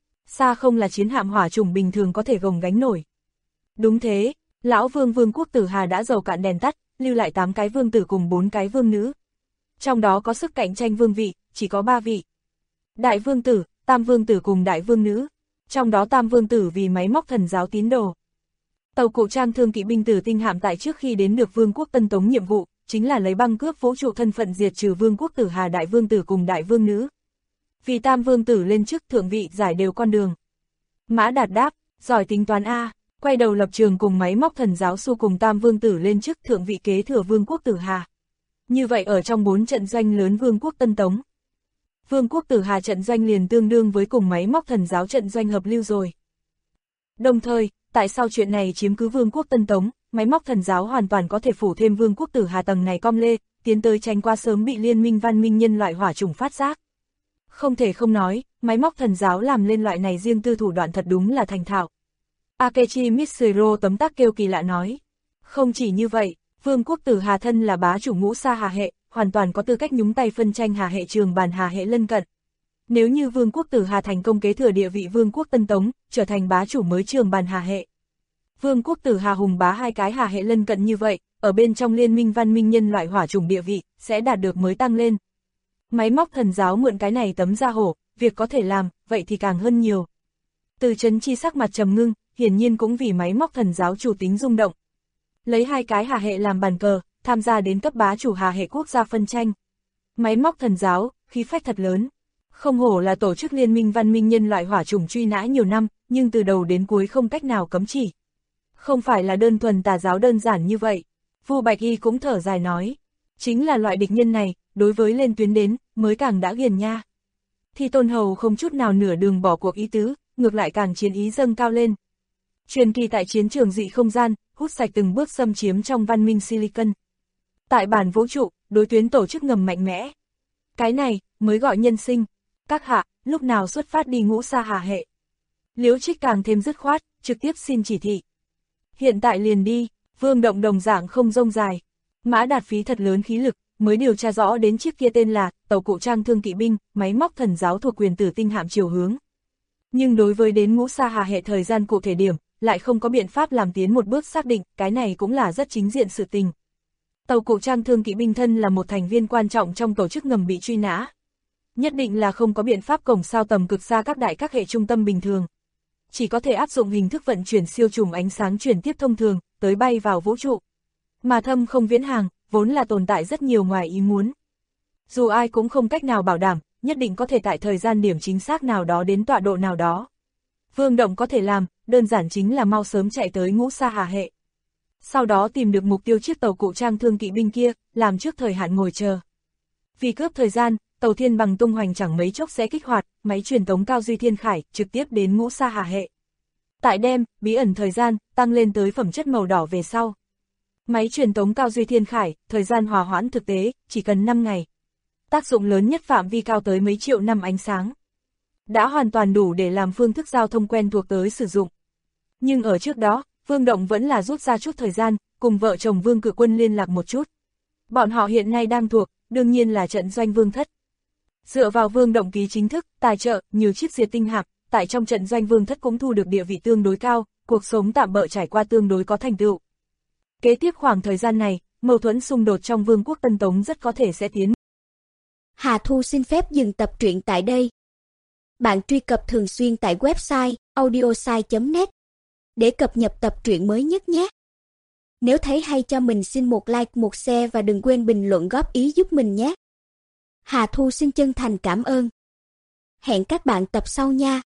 Xa không là chiến hạm hỏa trùng bình thường có thể gồng gánh nổi. Đúng thế, lão vương Vương Quốc Tử Hà đã dầu cạn đèn tắt, lưu lại 8 cái vương tử cùng 4 cái vương nữ. Trong đó có sức cạnh tranh vương vị, chỉ có 3 vị. Đại vương tử, tam vương tử cùng đại vương nữ. Trong đó tam vương tử vì máy móc thần giáo tín đồ. Tàu cụ trang thương kỵ binh Tử Tinh hạm tại trước khi đến được Vương quốc Tân Tống nhiệm vụ, chính là lấy băng cướp vũ trụ thân phận diệt trừ Vương quốc Tử Hà đại vương tử cùng đại vương nữ. Vì tam vương tử lên chức thượng vị giải đều con đường. Mã Đạt đáp, giỏi tính toán A, quay đầu lập trường cùng máy móc thần giáo xu cùng tam vương tử lên chức thượng vị kế thừa Vương quốc Tử Hà. Như vậy ở trong 4 trận doanh lớn Vương quốc Tân Tống, Vương quốc Tử Hà trận doanh liền tương đương với cùng máy móc thần giáo trận doanh hợp lưu rồi. Đồng thời, tại sao chuyện này chiếm cứ Vương quốc Tân Tống, máy móc thần giáo hoàn toàn có thể phủ thêm Vương quốc Tử Hà tầng này com lê, tiến tới tránh qua sớm bị liên minh văn minh nhân loại hỏa chủng phát giác. Không thể không nói, máy móc thần giáo làm lên loại này riêng tư thủ đoạn thật đúng là thành thạo. Akechi Mitsuro tấm tắc kêu kỳ lạ nói. Không chỉ như vậy, Vương quốc Tử Hà thân là bá chủ ngũ sa hà hệ, hoàn toàn có tư cách nhúng tay phân tranh hà hệ trường bàn hà hệ lân cận. Nếu như Vương quốc Tử Hà thành công kế thừa địa vị Vương quốc Tân Tống, trở thành bá chủ mới trường bàn hà hệ. Vương quốc Tử Hà hùng bá 2 cái hà hệ lân cận như vậy, ở bên trong liên minh văn minh nhân loại hỏa chủng địa vị, sẽ đạt được mới tăng lên. Máy móc thần giáo mượn cái này tấm da hổ, việc có thể làm, vậy thì càng hơn nhiều. Từ Chấn Chi sắc mặt trầm ngưng, hiển nhiên cũng vì máy móc thần giáo chủ tính rung động. Lấy 2 cái hà hệ làm bàn cờ, tham gia đến cấp bá chủ hà hệ quốc gia phân tranh. Máy móc thần giáo, khí phách thật lớn. Không hổ là tổ chức liên minh văn minh nhân loại hỏa chủng truy nã nhiều năm, nhưng từ đầu đến cuối không cách nào cấm chỉ. Không phải là đơn thuần tà giáo đơn giản như vậy. Vu Bạch Y cũng thở dài nói. Chính là loại địch nhân này, đối với lên tuyến đến, mới càng đã ghiền nha. Thì Tôn Hầu không chút nào nửa đường bỏ cuộc ý tứ, ngược lại càng chiến ý dâng cao lên. Truyền kỳ tại chiến trường dị không gian, hút sạch từng bước xâm chiếm trong văn minh Silicon. Tại bản vũ trụ, đối tuyến tổ chức ngầm mạnh mẽ. Cái này, mới gọi nhân sinh. Các hạ, lúc nào xuất phát đi ngũ sa hà hệ. Liễu Trích càng thêm dứt khoát, trực tiếp xin chỉ thị. Hiện tại liền đi, Vương Động đồng dạng không rông dài. Mã Đạt phí thật lớn khí lực, mới điều tra rõ đến chiếc kia tên là tàu cụ trang thương kỵ binh, máy móc thần giáo thuộc quyền Tử Tinh hạm chiều hướng. Nhưng đối với đến ngũ sa hà hệ thời gian cụ thể điểm, lại không có biện pháp làm tiến một bước xác định, cái này cũng là rất chính diện sự tình. Tàu cụ trang thương kỵ binh thân là một thành viên quan trọng trong tổ chức ngầm bị truy nã. Nhất định là không có biện pháp cổng sao tầm cực xa các hệ trung tâm bình thường. Chỉ có thể áp dụng hình thức vận chuyển siêu trùng ánh sáng chuyển tiếp thông thường, tới bay vào vũ trụ. Mà thâm không viễn hàng, vốn là tồn tại rất nhiều ngoài ý muốn. Dù ai cũng không cách nào bảo đảm, nhất định có thể tại thời gian điểm chính xác nào đó đến tọa độ nào đó. Vương Động có thể làm, đơn giản chính là mau sớm chạy tới ngũ sa hà hệ. Sau đó tìm được mục tiêu chiếc tàu cụ trang thương kỵ binh kia, làm trước thời hạn ngồi chờ. Vì cướp thời gian, tàu Thiên Bằng tung hoành chẳng mấy chốc sẽ kích hoạt, máy truyền tống cao duy thiên khải, trực tiếp đến ngũ sa hà hệ. Tại đêm, bí ẩn thời gian, tăng lên tới phẩm chất màu đỏ về sau. Máy truyền tống cao duy thiên khải, thời gian hòa hoãn thực tế, chỉ cần 5 ngày. Tác dụng lớn nhất phạm vi cao tới mấy triệu năm ánh sáng. Đã hoàn toàn đủ để làm phương thức giao thông quen thuộc tới sử dụng. Nhưng ở trước đó, Vương Động vẫn là rút ra chút thời gian, cùng vợ chồng Vương Cự Quân liên lạc một chút. Bọn họ hiện nay đang thuộc, đương nhiên là trận doanh Vương Thất. Dựa vào Vương Động ký chính thức, tài trợ, nhiều chiếc diệt tinh hạm, tại trong trận doanh Vương Thất cũng thu được địa vị tương đối cao, cuộc sống tạm bợ trải qua tương đối có thành tựu. Kế tiếp khoảng thời gian này, mâu thuẫn xung đột trong Vương quốc Tân Tống rất có thể sẽ tiến. Hà Thu xin phép dừng tập truyện tại đây. Bạn truy cập thường xuyên tại website audiosai.net để cập nhật tập truyện mới nhất nhé. Nếu thấy hay cho mình xin một like, một share và đừng quên bình luận góp ý giúp mình nhé. Hà Thu xin chân thành cảm ơn. Hẹn các bạn tập sau nha.